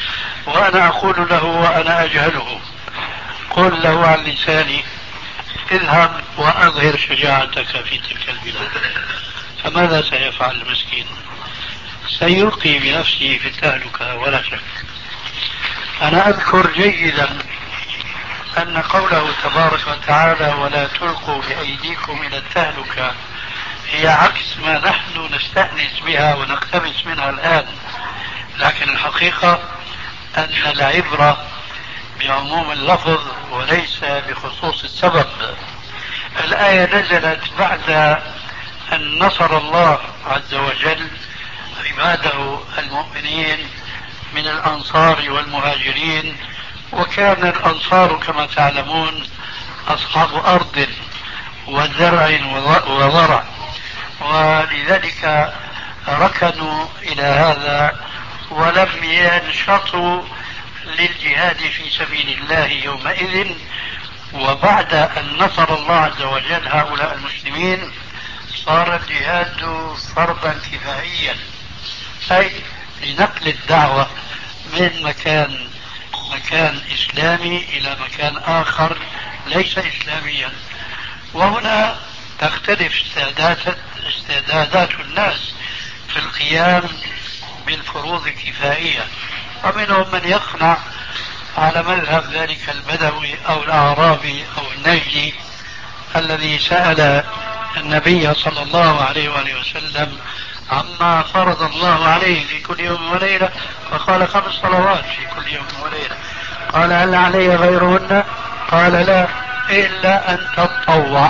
وأنا أقول له وأنا أجهله: قل له عن لساني اذهب وأظهر شجاعتك في تلك البلاد. فماذا سيفعل المسكين؟ سيلقي بنفسه في التهلكة ولا شك. أنا أذكر جيدا أن قوله تبارك وتعالى: ولا تلقوا بأيديكم إلى التهلكة، هي عكس ما نحن نستأنس بها ونقتبس منها الآن. لكن الحقيقة أن العبرة بعموم اللفظ وليس بخصوص السبب. الآية نزلت بعد أن نصر الله عز وجل عباده المؤمنين من الأنصار والمهاجرين، وكان الأنصار كما تعلمون أصحاب أرض وزرع وضرع، ولذلك ركنوا إلى هذا ولم ينشطوا للجهاد في سبيل الله يومئذ. وبعد أن نصر الله عز وجل هؤلاء المسلمين صار الجهاد فرضا كفائيا، أي لنقل الدعوة من مكان مكان إسلامي إلى مكان آخر ليس إسلاميا. وهنا تختلف استعدادات استعدادات الناس في القيام بالفروض الكفائية، ومنهم من يقنع على مذهب ذلك البدوي أو الأعرابي أو النجدي الذي سأل النبي صلى الله عليه وآله وسلم عما فرض الله عليه في كل يوم وليلة، فقال: خمس صلوات في كل يوم وليلة. قال: هل علي غيرهن؟ قال: لا، إلا أن تتطوع.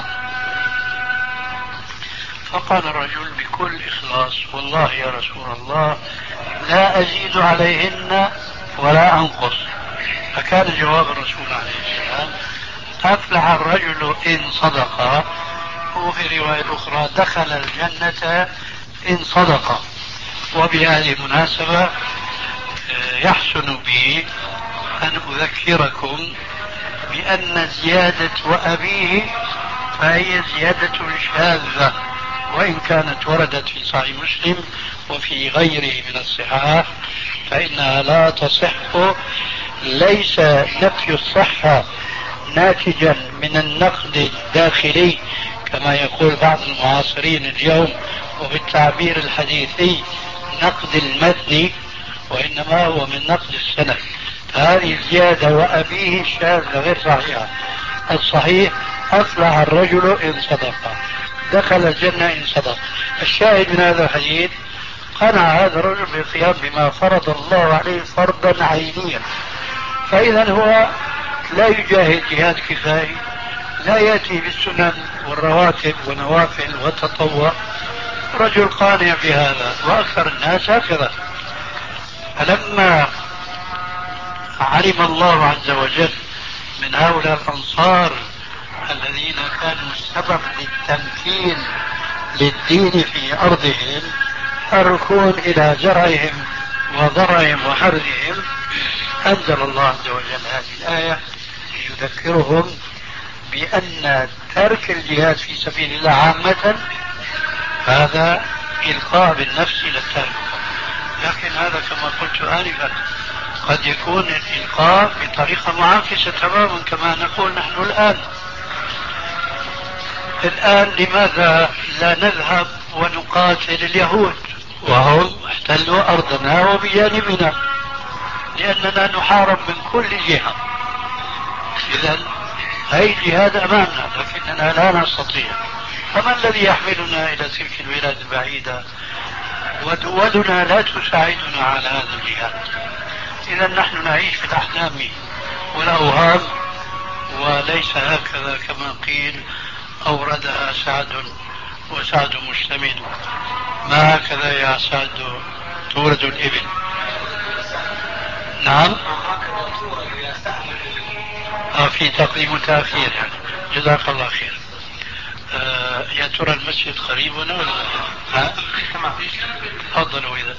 فقال الرجل بكل إخلاص: والله يا رسول الله لا أزيد عليهن ولا أنقص. فكان جواب الرسول عليه السلام: أفلح الرجل إن صدق، وفي رواية أخرى: دخل الجنة إن صدق. وبهذه المناسبة يحسن بي أن أذكركم بأن زيادة وأبيه فهي زيادة شاذة، وإن كانت وردت في صحيح مسلم وفي غيره من الصحاح فإنها لا تصح. ليس نفي الصحة ناتجا من النقد الداخلي كما يقول بعض المعاصرين اليوم وبالتعبير الحديثي نقد المتن، وإنما هو من نقد السند. هذه الزيادة وأبيه شاذة غير صحيحة. الصحيح: أفلح الرجل إن صدق، دخل الجنة إن صدق. الشاهد من هذا الحديث: قنع هذا الرجل بالقيام بما فرض الله عليه فرضا عينيا. فإذا هو لا يجاهد جهاد كفائي، لا يأتي بالسنن والرواتب ونوافل والتطوع. رجل قانع بهذا، وأكثر الناس هكذا. فلما علم الله عز وجل من هؤلاء الأنصار الذين كانوا السبب للتمكين للدين في أرضهم، الركون إلى زرعهم وضرعهم وحرثهم، أنزل الله عز وجل هذه الآية ليذكرهم بأن ترك الجهاد في سبيل الله عامة هذا إلقاء بالنفس إلى التهلكة. لكن هذا كما قلت آنفا قد يكون الإلقاء بطريقة معاكسة تماما كما نقول نحن الآن. الآن لماذا لا نذهب ونقاتل اليهود وهم احتلوا أرضنا وبجانبنا؟ لأننا نحارب من كل جهة. إذن هاي الجهاد أمامنا لكننا لا نستطيع. فما الذي يحملنا إلى تلك البلاد البعيدة ودولنا لا تساعدنا على هذا الجهاد؟ إذا نحن نعيش في الأحلام والأوهام، وليس هكذا كما قيل أوردها سعد وسعد مجتمد. ما هكذا يا سعد تورد الإبل. نعم، آه في تقديم وتأخير يعني. جزاك الله خير. آه يا ترى المسجد قريب ولا ولا ها؟ تفضلوا. إذا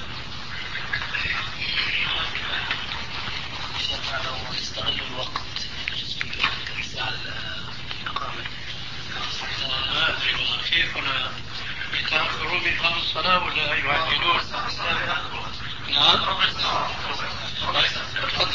يستغل الوقت على الإقامة. ما أدري والله كيف هنا يتأخرون بإقامة الصلاة ولا يعجلون؟ نعم. تفضل.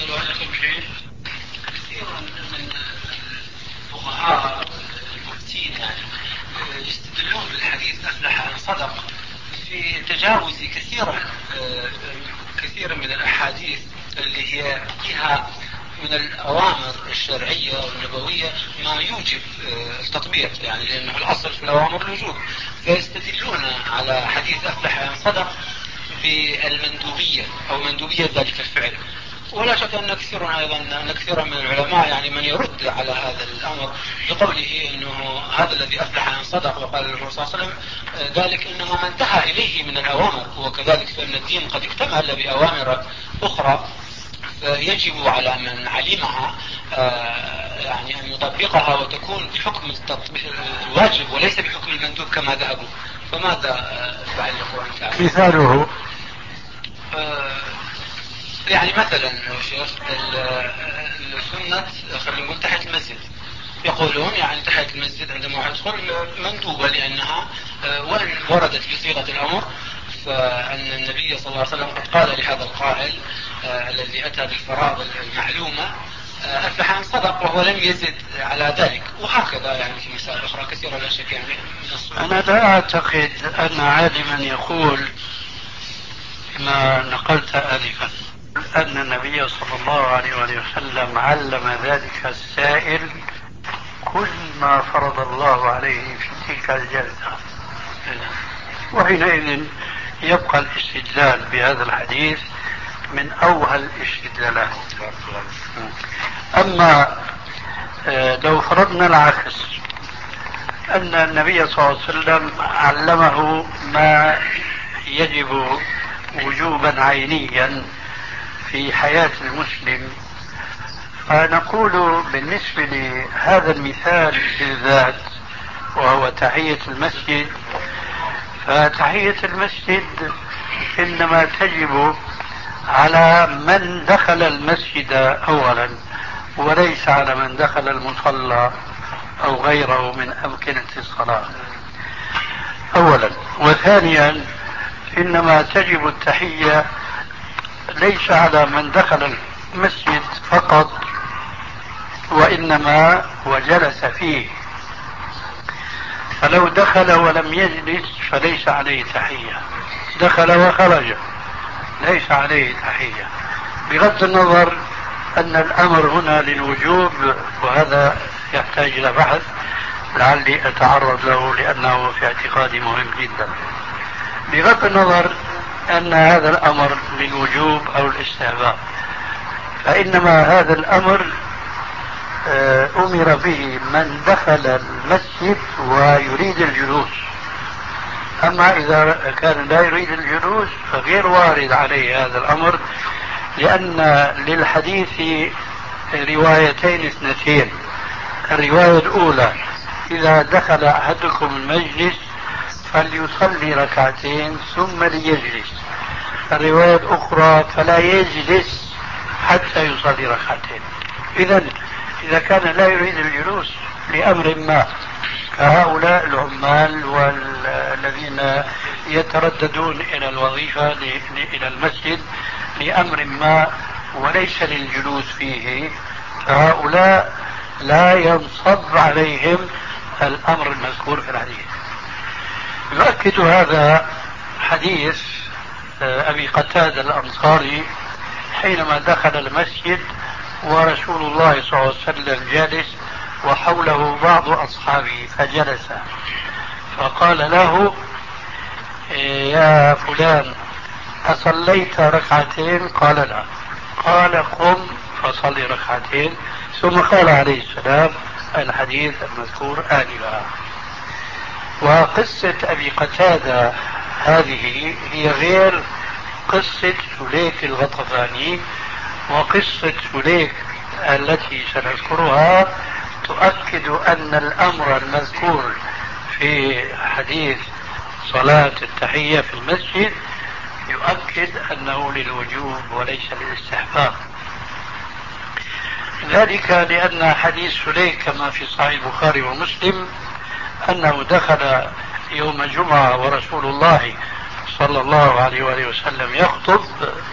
كثيرا كثيرا من الأحاديث اللي هي فيها من الأوامر الشرعية والنبوية ما يوجب التطبيق، يعني لأنه الأصل في الأوامر الوجوب، فيستدلون على حديث أفلح إن صدق بالمندوبية أو مندوبية ذلك الفعل. ولا شك أن كثيرا أيضا أن كثيرا من العلماء يعني من يرد على هذا الأمر بقوله أنه هذا الذي أفلح إن صدق، وقال الرسول صلى الله عليه وسلم ذلك إنما ما انتهى إليه من الأوامر، وكذلك فإن الدين قد اكتمل بأوامر أخرى، فيجب على من علمها يعني أن يطبقها وتكون بحكم الواجب وليس بحكم المندوب كما ذهبوا. فماذا تعلق أنت؟ مثاله يعني مثلا شيخ السنة خلينا نقول تحت المسجد، يقولون يعني تحت المسجد عندما يدخل مندوبة، لأنها وإن وردت بصيغة الأمر فأن النبي صلى الله عليه وسلم قد قال لهذا القائل الذي أتى بالفرائض المعلومة أفلح إن صدق، وهو لم يزد على ذلك. وهكذا يعني في مسائل أخرى كثيرة لا شك. يعني أنا لا أعتقد أن عالما يقول ما نقلت آنفا أن النبي صلى الله عليه وسلم علم ذلك السائل كل ما فرض الله عليه في تلك الجلسة، وحينئذ يبقى الاستدلال بهذا الحديث من أوهى الاستدلالات. أما لو فرضنا العكس، أن النبي صلى الله عليه وسلم علمه ما يجب وجوبا عينيا في حياة المسلم، فنقول بالنسبة لهذا المثال بالذات وهو تحية المسجد، فتحية المسجد إنما تجب على من دخل المسجد أولا، وليس على من دخل المصلى أو غيره من أمكنة الصلاة أولا. وثانيا إنما تجب التحية ليس على من دخل المسجد فقط، وإنما وجلس فيه، فلو دخل ولم يجلس فليس عليه تحية، دخل وخرج ليس عليه تحية، بغض النظر أن الأمر هنا للوجوب، وهذا يحتاج إلى بحث لعلي أتعرض له لأنه في اعتقادي مهم جدا. بغض النظر أن هذا الأمر للوجوب أو الاستحباب، فإنما هذا الأمر أمر به من دخل المسجد ويريد الجلوس. أما إذا كان لا يريد الجلوس فغير وارد عليه هذا الأمر، لأن للحديث روايتين اثنتين. الرواية الأولى إذا دخل أحدكم المجلس فليصلي ركعتين ثم ليجلس. الرواية الأخرى فلا يجلس حتى يصلي ركعتين. إذا إذا كان لا يريد الجلوس لأمر ما، كهؤلاء العمال والذين يترددون إلى الوظيفة إلى المسجد لأمر ما وليس للجلوس فيه، فهؤلاء لا ينصب عليهم الأمر المذكور في الحديث. يؤكد هذا حديث أبي قتادة الأنصاري حينما دخل المسجد ورسول الله صلى الله عليه وسلم جالس وحوله بعض أصحابه، فجلس فقال له يا فلان أصليت ركعتين؟ قال لا. قال قم فصلي ركعتين، ثم قال عليه السلام الحديث المذكور آنفا. وقصة أبي قتادة هذه هي غير قصة سليك الغطفاني، وقصة سليك التي سنذكرها تؤكد أن الأمر المذكور في حديث صلاة التحية في المسجد يؤكد أنه للوجوب وليس للاستحباب. ذلك لأن حديث سليك كما في صحيح البخاري ومسلم أنه دخل يوم الجمعة ورسول الله صلى الله عليه وآله وسلم يخطب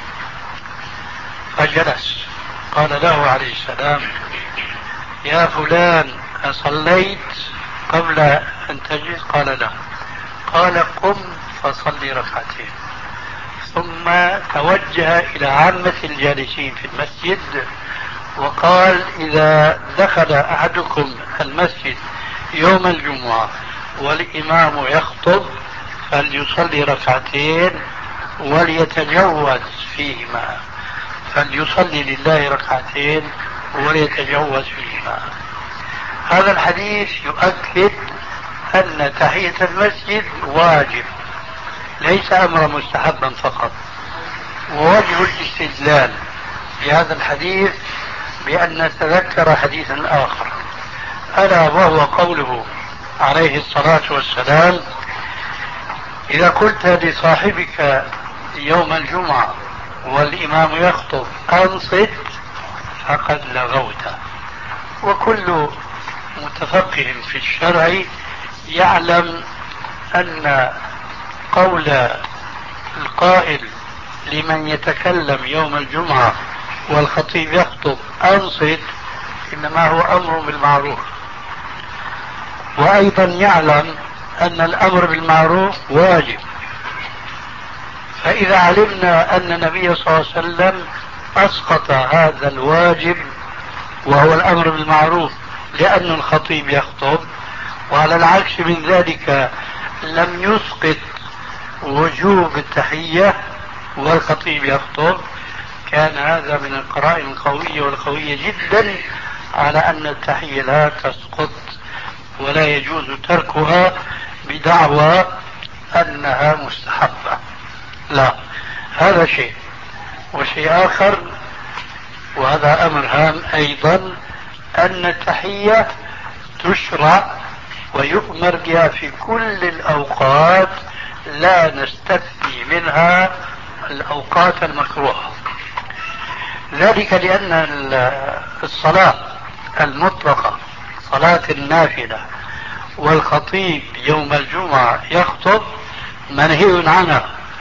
فجلس، قال له عليه السلام يا فلان أصليت قبل أن تجلس؟ قال لا. قال قم فصلي ركعتين. ثم توجه إلى عامة الجالسين في المسجد وقال: إذا دخل أحدكم المسجد يوم الجمعة والإمام يخطب فليصلي ركعتين وليتجوز فيهما، فليصلي لله ركعتين وليتجوز فيهما. هذا الحديث يؤكد أن تحية المسجد واجب، ليس أمرا مستحبا فقط. ووجه الاستدلال بهذا الحديث بأن نتذكر حديثا آخر، ألا وهو قوله عليه الصلاة والسلام: إذا قلت لصاحبك يوم الجمعة والإمام يخطب أنصت فقد لغوت. وكل متفقه في الشرع يعلم أن قول القائل لمن يتكلم يوم الجمعة والخطيب يخطب أنصت إنما هو أمر بالمعروف، وأيضا يعلم أن الأمر بالمعروف واجب. فإذا علمنا أن النبي صلى الله عليه وسلم أسقط هذا الواجب وهو الأمر بالمعروف لأن الخطيب يخطب، وعلى العكس من ذلك لم يسقط وجوب التحية والخطيب يخطب، كان هذا من القرائن القوية والقوية جدا على أن التحية لا تسقط ولا يجوز تركها بدعوى أنها مستحبة. لا، هذا شيء. وشيء آخر، وهذا أمر هام أيضا، أن التحية تشرع ويؤمر بها في كل الأوقات، لا نستثني منها الأوقات المكروهة. ذلك لأن الصلاة المطلقة، صلاة النافلة، والخطيب يوم الجمعة يخطب منهي عنها،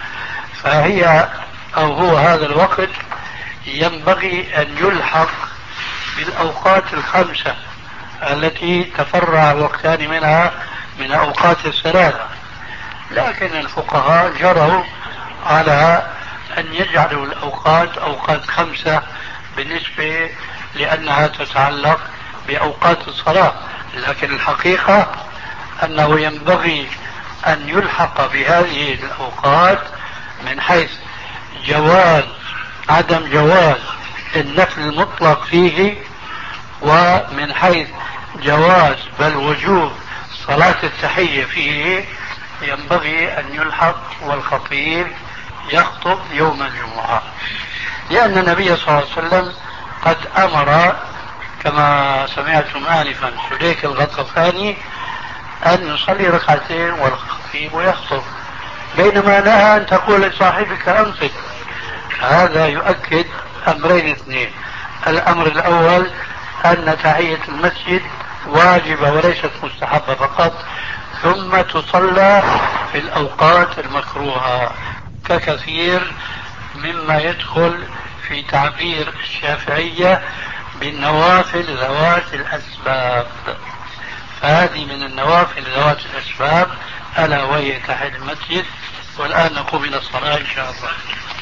فهي أو هو هذا الوقت ينبغي أن يلحق بالأوقات الخمسة التي تفرع وقتان منها من أوقات الثلاثة. لكن الفقهاء جروا على أن يجعلوا الأوقات أوقات خمسة بالنسبة لأنها تتعلق بأوقات الصلاة، لكن الحقيقة أنه ينبغي أن يلحق بهذه الأوقات من حيث جواز عدم جواز النفل المطلق فيه، ومن حيث جواز بل وجوب صلاة التحية فيه ينبغي أن يلحق والخطيب يخطب يوم الجمعة، لأن النبي صلى الله عليه وسلم قد أمر كما سمعتم آنفا سليك الغطفاني أن يصلي ركعتين والخطيب يخطب، بينما نهى أن تقول لصاحبك أنصت. هذا يؤكد أمرين اثنين: الأمر الأول أن تحية المسجد واجبة وليست مستحبة فقط، ثم تصلى في الأوقات المكروهة ككثير مما يدخل في تعبير الشافعية بالنوافل ذوات الأسباب. فهذه من النوافل ذوات الأسباب ألا وهي تحية المسجد. والآن نقوم إلى الصلاة إن شاء الله.